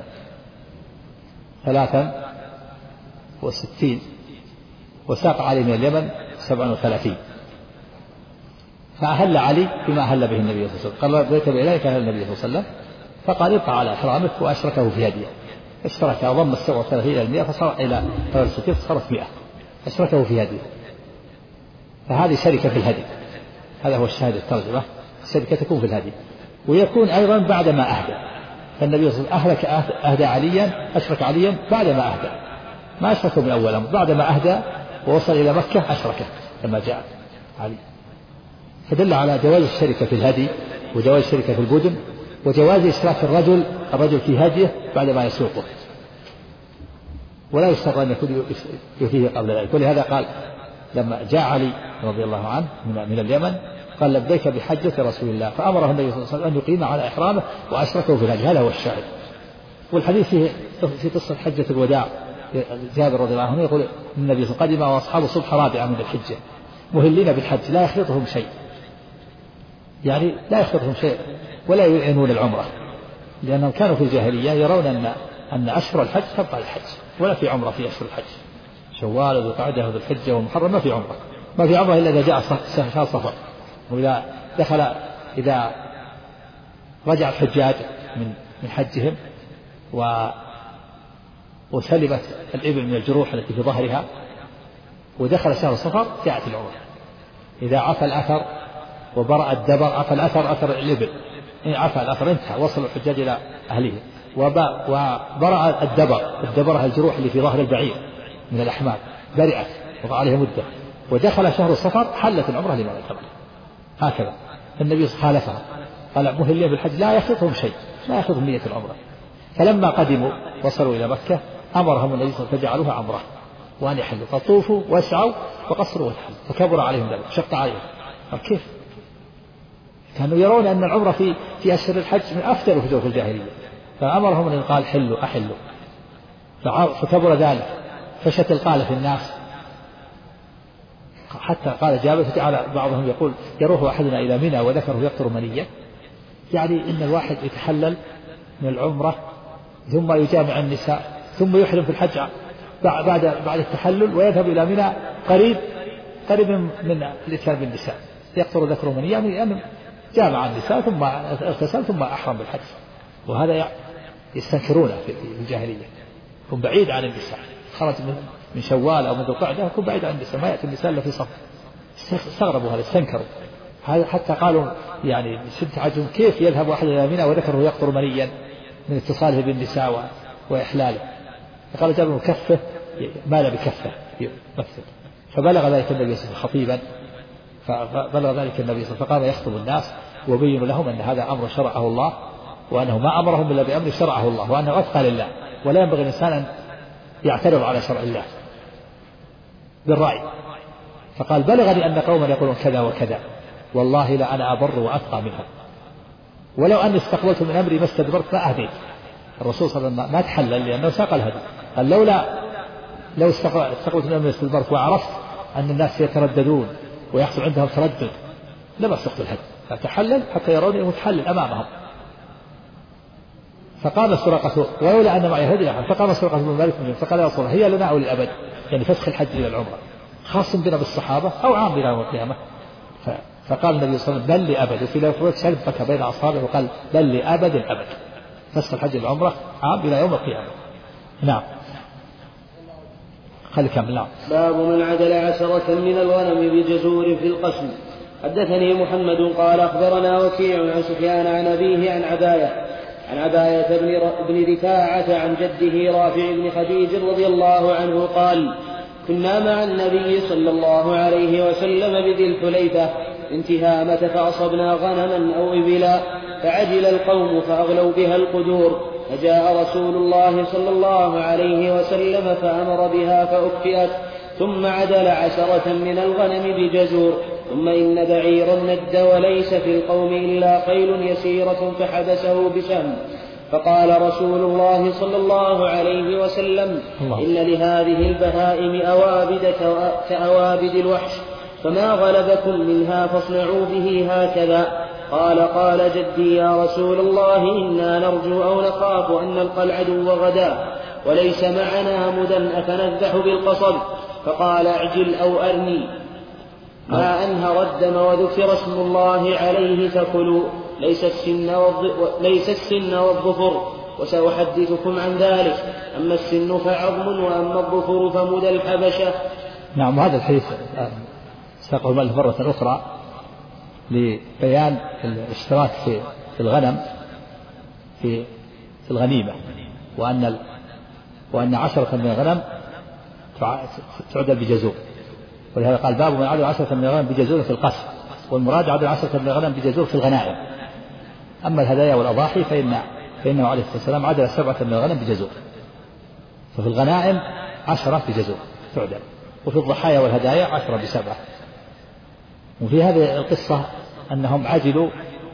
63، وساق علي من اليمن 37. فأهل علي بما أهل به النبي صلى الله عليه وسلم. قال: بيت بإليك أهل النبي صلى الله عليه وسلم. فقال: ابقى على إحرامك، وأشركه في هديه. اشترك، ضم 37 إلى 100 فصار إلى 60 فصارت 100. أشركه في هديه. فهذه شركة في الهدي. هذا هو الشاهد الترجمة. الشركة تكون في الهدي، ويكون أيضا بعدما أهدى. فالنبي صلى الله عليه وسلم أهدى عليا، أشرك عليا بعدما أهدى، ما أشركه من أول أمر. بعدما أهدى ووصل إلى مكة أشركه لما جاء علي. فدل على جواز الشركة في الهدي، وجواز الشركة في البدن، وجواز إشراك الرجل في هديه بعدما يسوقه، ولا يشترط أن يكون يفيه قبل ذلك. ولهذا قال لما جاء علي رضي الله عنه من اليمن قال: لبيك بحجة رسول الله، فأمره النبي صلى الله عليه وسلم أن يقيم على إحرامه وأشركه في الهدي. هذا هو الشاهد. والحديث في قصة حجة الوداع. جابر رضي الله عنه يقول: النبي صلى الله عليه وسلم قدم وأصحابه صبح رابعة من الحجة مهلين بالحج لا يخلطهم شيء، يعني لا يخلطهم شيء، ولا يعينون العمرة، لأنهم كانوا في الجاهلية يرون أن أشهر الحج تبقى الحج، ولا في عمرة في أشهر الحج. شوال وذو القعدة وذو الحجة والمحرم ما في عمرة، ما في عمرة إلا إذا جاء شهر صفر. وإذا إذا رجع الحجاج من حجهم وسلمت الإبل من الجروح التي في ظهرها ودخل شهر صفر جاءت العمرة. إذا عفى الأثر وبرأ الدبر، عفى الأثر أثر الإبل، عفى الأثر انتهى، وصل الحجاج إلى أهله. وبرأ الدبر الجروح اللي في ظهر البعير من الأحمال برئت وضع عليها مدة، ودخل شهر الصفر حلت العمرة لمن اعتمر. هكذا النبي خالفها، قال: مهلين بالحج لا يخلطهم شيء، لا يأخذهم نية العمرة. فلما قدموا وصلوا إلى مكة أمرهم النبي صلى الله عليه وسلم فجعلوها عمرة وأن يحلوا، فطوفوا واسعوا وقصروا وتحلوا، فكبر عليهم ذلك، شق عليهم. كيف؟ كانوا يرون أن العمرة في أشهر الحج من أفضل الفجور في الجاهلية، فأمرهم أن قال: حلوا أحلوا، فكبر ذلك، فشت القالة في الناس، حتى قال جابر: فتعالى بعضهم يقول: يروح أحدنا إلى منى وذكره يقطر منية. يعني إن الواحد يتحلل من العمرة ثم يجامع النساء ثم يحرم في الحج بعد التحلل ويذهب إلى منى قريب من الإتيان بالنساء، يقطر ذكره منية، يعني جامع النساء ثم اغتسل ثم أحرم بالحج. وهذا يستنكرونه في الجاهلية، يكون بعيد عن النساء، خرج من شوال أو من ذو القعدة يكون بعيد عن النساء، ما يأتي النساء إلا في صف. استغربوا هذا، استنكروا هذا، حتى قالوا يعني شد عجم كيف يذهب أحد إلى منى وذكره يقطر منيا من اتصاله بالنساء وإحلاله. فقال جابر: كفه، مال بكفه يمثل. فبلغ ذلك النبي صلى الله عليه وسلم خطيبا، فبلغ ذلك النبي صلى الله عليه وسلم فقام يخطب الناس وبين لهم أن هذا أمر شرعه الله، وأنه ما أمرهم إلا بأمر شرعه الله، وأنه أتقى لله، ولا ينبغي الإنسان أن يعترض على شرع الله بالرأي. فقال: بلغني أن قوما يقولون كذا وكذا، والله لا أنا أبر وأتقى منهم، ولو أني استقبلت من أمري ما استدبرت ما أهديت. الرسول صلى الله عليه وسلم ما تحلل لأنه ساق الهدي، قال: لو استقبلت من أمري استدبرت وعرفت أن الناس يترددون ويحصل عندهم تردد لا بأس يقتل الهدي، فتحلل حتى يروني متحلل أمامهم. فقام سراقة ولولا أن معي هدي أحد، فقام سراقة بن مالك فقال يا رسول الله هي لنا أو للأبد، يعني فسخ الحج إلى العمرة خاص بنا بالصحابة أو عام بنا يوم القيامة؟ فقال النبي صلى الله عليه وسلم بل لأبد، وفي لفظ شبك بين أصحابه وقال بل لأبد الأبد، فسخ الحج إلى العمرة عام إلى يوم القيامة. نعم. خلي كمل. نعم. باب من عدل 10 من الغنم بجزور في القسم. حدثني محمد قال أخبرنا وكيع عن سفيان عن أبيه عن عباية بن رفاعة عن جده رافع بن خديج رضي الله عنه قال كنا مع النبي صلى الله عليه وسلم بذي الحليفة انتهامة فأصبنا غنما أو إبلا فعجل القوم فأغلوا بها القدور، فجاء رسول الله صلى الله عليه وسلم فأمر بها فأكفئت، ثم عدل 10 من الغنم بجزور، ثم إن بعيرا ند وليس في القوم إلا خيل يسيرة فحبسه بسهم، فقال رسول الله صلى الله عليه وسلم إن لهذه البهائم أوابد كأوابد الوحش، فما غلبكم منها فاصنعوا به هكذا. قال جدي يا رسول الله إنا نرجو أو نخاف أن نلقى العدو غدا وليس معنا مدى أفنذبح بالقصب؟ فقال اعجل أو أرني ما أنهر الدم وذكر اسم الله عليه فكلوا، ليس السن والظفر، وسأحدثكم عن ذلك، أما السن فعظم وأما الظفر فمدى الحبشة. نعم. هذا الحديث ساقه المؤلف مرة أخرى لبيان الاشتراك في الغنم في الغنيمة، وأن 10 من الغنم تعدل بجزور، ولهذا قال باب من عدل 10 من الغنم بجزور في القسم، والمراد عدل 10 من الغنم بجزور في الغنائم. أما الهدايا والأضاحي فإنه عليه الصلاة والسلام عدل 7 من الغنم بجزور، ففي الغنائم 10 بجزور تعدل، وفي الضحايا والهدايا 10 ب7. وفي هذه القصة أنهم عجلوا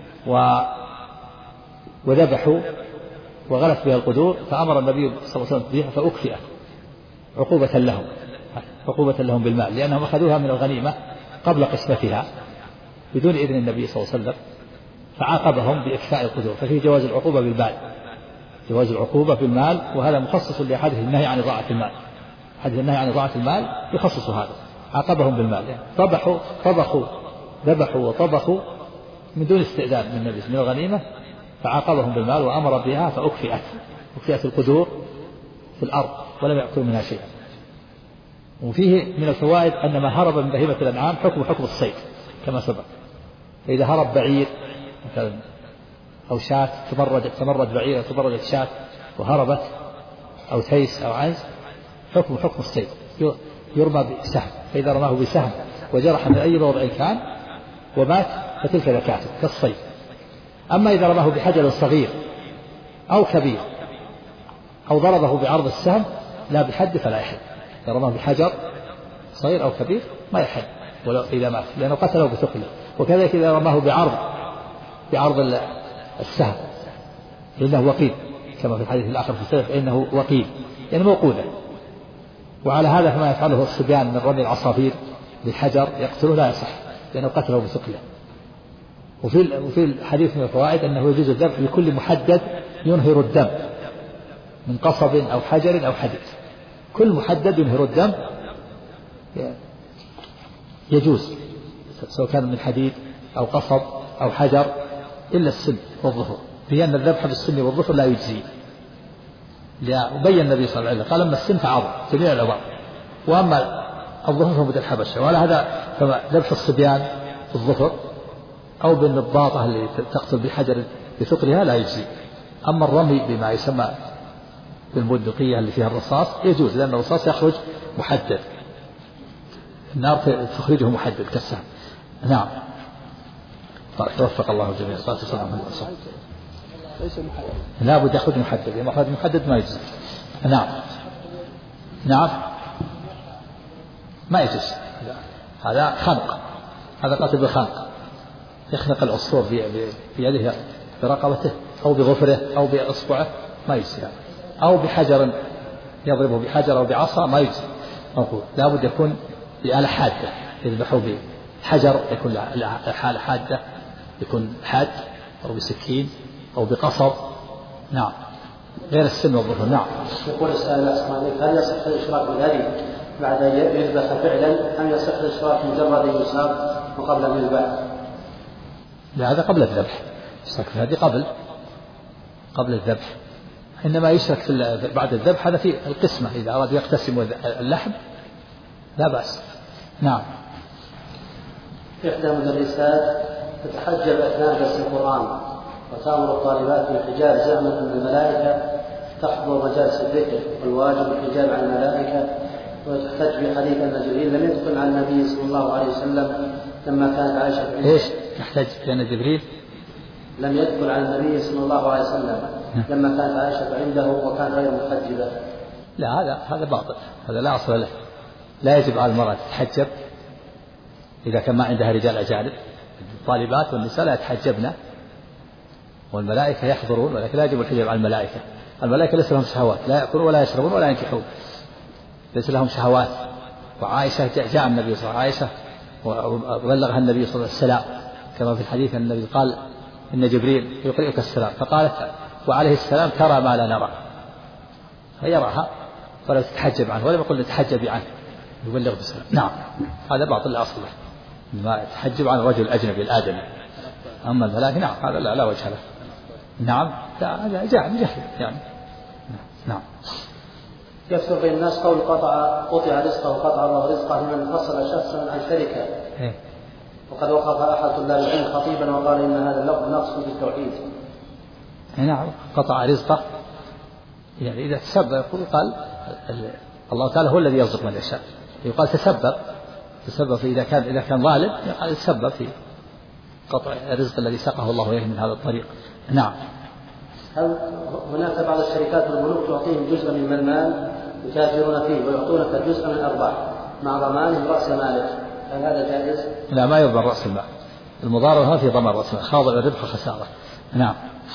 وذبحوا وغلت بها القدور، فأمر النبي صلى الله عليه وسلم بها فأكفئت عقوبة لهم بالمال، لأنهم أخذوها من الغنيمة قبل قسمتها بدون إذن النبي صلى الله عليه وسلم، فعاقبهم بإكفاء القدور. ففيه جواز العقوبة بالمال، وهذا مخصص لحديث النهي عن إضاعة المال. حديث النهي عن إضاعة المال يخصص هذا، عاقبهم بالمال، يعني ذبحوا وطبخوا من دون استئذان من النبي من الغنيمة، فعاقبهم بالمال وأمر بها فأكفئت القدور في الأرض ولم يأكلوا منها شيئا. وفيه من الفوائد أن ما هرب من بهيمة الأنعام حكم الصيد كما سبق. فإذا هرب بعير مثلا أو شاة، تمرد بعير أو تمردت شاة وهربت، أو تيس أو عنز، حكم الصيد، يرمى بسهم، فإذا رماه بسهم وجرح من أي موضع كان ومات فتلك زكاته كالصيد. أما إذا رماه بحجر صغير أو كبير أو ضربه بعرض السهم لا بحد فلا يحد. إذا رماه بحجر صغير أو كبير ما يحد ولو إذا مات، لأنه قتله بثقله. وكذلك إذا رماه بعرض السهم فإنه وقيل، كما في الحديث الآخر في السلف فإنه وقيل، يعني موقوذة. وعلى هذا فما يفعله الصبيان من رمي العصافير بالحجر يقتله لا يصح، لأنه قتله بثقله. وفي الحديث من الفوائد أنه يجوز الذبح لكل محدد ينهر الدم من قصب أو حجر أو حديد. كل محدد ينهر الدم يجوز، سواء كان من حديد أو قصب أو حجر، إلا السن والظفر، لأن الذبح بالسن والظفر لا يجزي. وبين النبي صلى الله عليه وسلم قال أما السن فعظم جميع العظام، وأما الظفر فمدى الحبشة. وعلى هذا ذبح الصبيان في الظفر أو بالنضاطة اللي تقتل بحجر بثقلها لا يجزي. أما الرمي بما يسمى بالبندقية اللي فيها الرصاص يجوز، لأن الرصاص يخرج محدد، النار تخرجه محدد كالسهم. نعم. توفق الله الجميع. لا بد يأخذ محدد، إذا أخذ محدد ما يجوز. نعم ما يجوز، هذا خنق، هذا قتل بالخنق، يخنق العصفور بيده برقبته أو بظفره أو بإصبعه ما يجوز، أو بحجر يضربه بحجر أو بعصا ما يجوز. لا بد يكون بآلة حادة يذبحوا حجر يكون حالة حادة، يكون حاد أو بسكين أو بقصب. نعم، غير السن والظفر. نعم. يقول السائل هل يصح الإشراك بالهدي بعد أن يذبح فعلا، أم يصح الإشراك مجرد يساب وقبل أن يذبح؟ لا، هذا قبل الذبح. يشرك في الهدي قبل الذبح، إنما يشرك بعد الذبح هذا في القسمة، إذا أراد يقتسم اللحم لا بأس. نعم. إحدى مدرسات تتحجب أثناء درس القرآن وتأمر الطالبات بالحجاب زعما أن الملائكة تحضر مجالس الذكر والواجب الحجاب عن الملائكة، وتحتج بحديث أن جبريل لم يدخل على النبي صلى الله عليه وسلم لما كانت عائشة إيش تحتج بأن جبريل لم يدخل على النبي صلى الله عليه وسلم لما كانت عائشة عنده وكان غير محجبة؟ لا، هذا باطل، هذا لا أصل له. لا يجب على المرأة تتحجب إذا كان ما عندها رجال أجانب. الطالبات والنساء لا يتحجبن والملائكة يحضرون، ولكن لا يجب الحجاب على الملائكة. الملائكة ليس لهم شهوات، لا يأكلون ولا يشربون ولا ينكحون، ليس لهم شهوات. وعائشة جاء النبي صلى الله عليه وسلم وبلغها النبي صلى الله عليه وسلم كما في الحديث أن النبي قال إن جبريل يقرئك السلام، فقالت وعليه السلام ترى ما لا نرى، فيراها فلا تتحجب عنه، ولم يقل تتحجبي عنه، يبلغ بالسلام. نعم، هذا باطل لا أصل له، ما تحجب عن الرجل الأجنبي الآدمي. أما الملائكة نعم هذا لا وجه له. نعم، هذا جهل يعني. نعم. يكثر بين الناس قول قطع رزقه وقطع الله رزقه لمن فصل شخصا عن شركة، وقد وقف أحد طلاب العلم خطيبا وقال إن هذا اللفظ نقص في التوحيد. نعم، قطع رزقه يعني إذا تسبب يقول قال الله تعالى هو الذي يرزق من يشاء، يقال تسبب إذا كان ظالم يقال تسبب في قطع الرزق الذي سقه الله إليه من هذا الطريق. نعم. هل هناك بعض الشركات والبنوك تعطيهم جزءا من المال يتاجرون فيه ويعطونك جزءا من الأرباح مع ضمانهم رأس مالك، هل هذا جائز؟ لا، ما يضمن رأس المال، المضاربة ما في ضمان رأس المال، خاضع للربح والخسارة. نعم.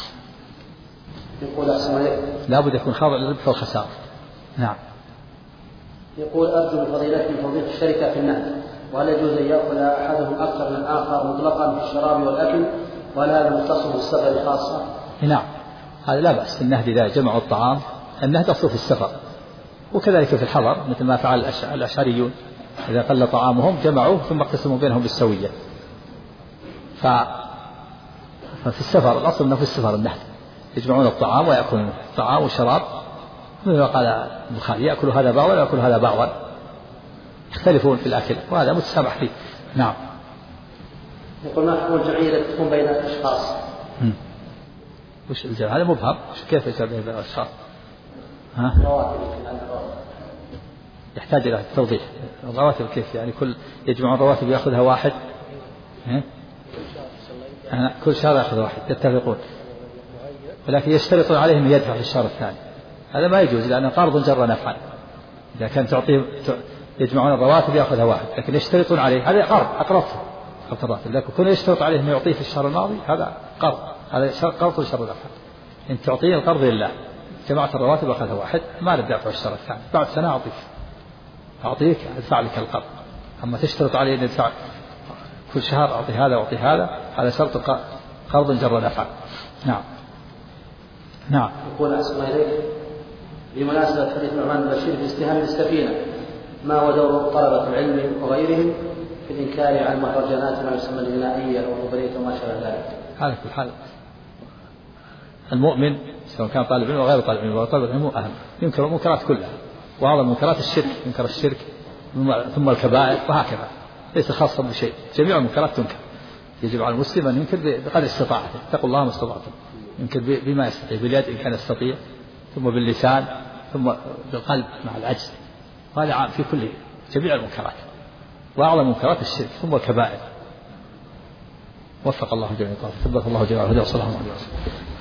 يقول أحسن عليك لا بد يكون خاضع للربح والخسارة. نعم. يقول أرجو من فضيلتكم توضيح الشركة في النهي، وهل يجوز أن يأكل أحدهم أكثر من الآخر مطلقا في الشراب والأكل، وهل هذا مختص بالسفر خاصة؟ نعم، هذا لا بأس في النهي إذا جمعوا الطعام، النهي تصل في السفر، وكذلك في الحضر مثل ما فعل الأشعريون إذا قل طعامهم جمعوه ثم اقتسموا بينهم بالسوية. ففي السفر الأصل أنه في السفر النهي، يجمعون الطعام ويأكلون الطعام والشراب، مثل ما قال البخاري يأكل هذا بعضا ولا يأكل هذا بعضا، يختلفون في الأكل وهذا متسامح فيه. نعم. يقول ما حكم الجمعية تكون بين الأشخاص؟ وش الجمع هذا مبهم، كيف يجمع بين الأشخاص؟ يحتاج إلى توضيح. الرواتب كيف يعني يجمعون الرواتب يأخذها واحد، كل شهر يأخذ واحد، يتفقون، ولكن يشترطون عليه أن يدفع في الشهر الثاني، هذا ما يجوز لأنه قرض جر نفعا. إذا كان يجمعون الرواتب يأخذها واحد، لكن يشترطون عليه هذا أقرضته الراتب، لكن كل يشترط عليه أن يعطيه في الشهر الماضي هذا قرض، هذا قرض شر نفعا. إن تعطيه القرض لله، جمعت الرواتب أخذها واحد، ما نبدأ في الشهر الثاني، بعد سنة أعطيك أدفع لك القرض. أما تشترط عليه أن يدفع كل شهر أعطي هذا وأعطي هذا شرط قرض جر نفعا. نعم. نعم. يقول أحسن إليك بمناسبة حديث نعمان بن بشير في استهام السفينة، ما هو دور طلبة العلم وغيرهم في الإنكار عن مهرجانات ما يسمى الغنائية والربرية وما شابه ذلك؟ هذا في الحال المؤمن سواء كان طالب علم وغير طالب علم، وطالب العلم أهم ينكر المنكرات كلها، وأعظم المنكرات الشرك، ينكر الشرك ثم الكبائر وهكذا، ليس خاصا بشيء، جميع المنكرات تنكر. يجب على المسلم أن ينكر بقدر استطاعته، اتقوا الله ما استطعتم، ينكر بما يستطيع، باليد إن كان يستطيع، ثم باللسان، ثم بالقلب مع العجز، وهذا عام في كل جميع المنكرات، وأعظم المنكرات الشرك ثم الكبائر. وفق الله جميعا، ثبت الله جميعا، وصلى الله عليه وسلم.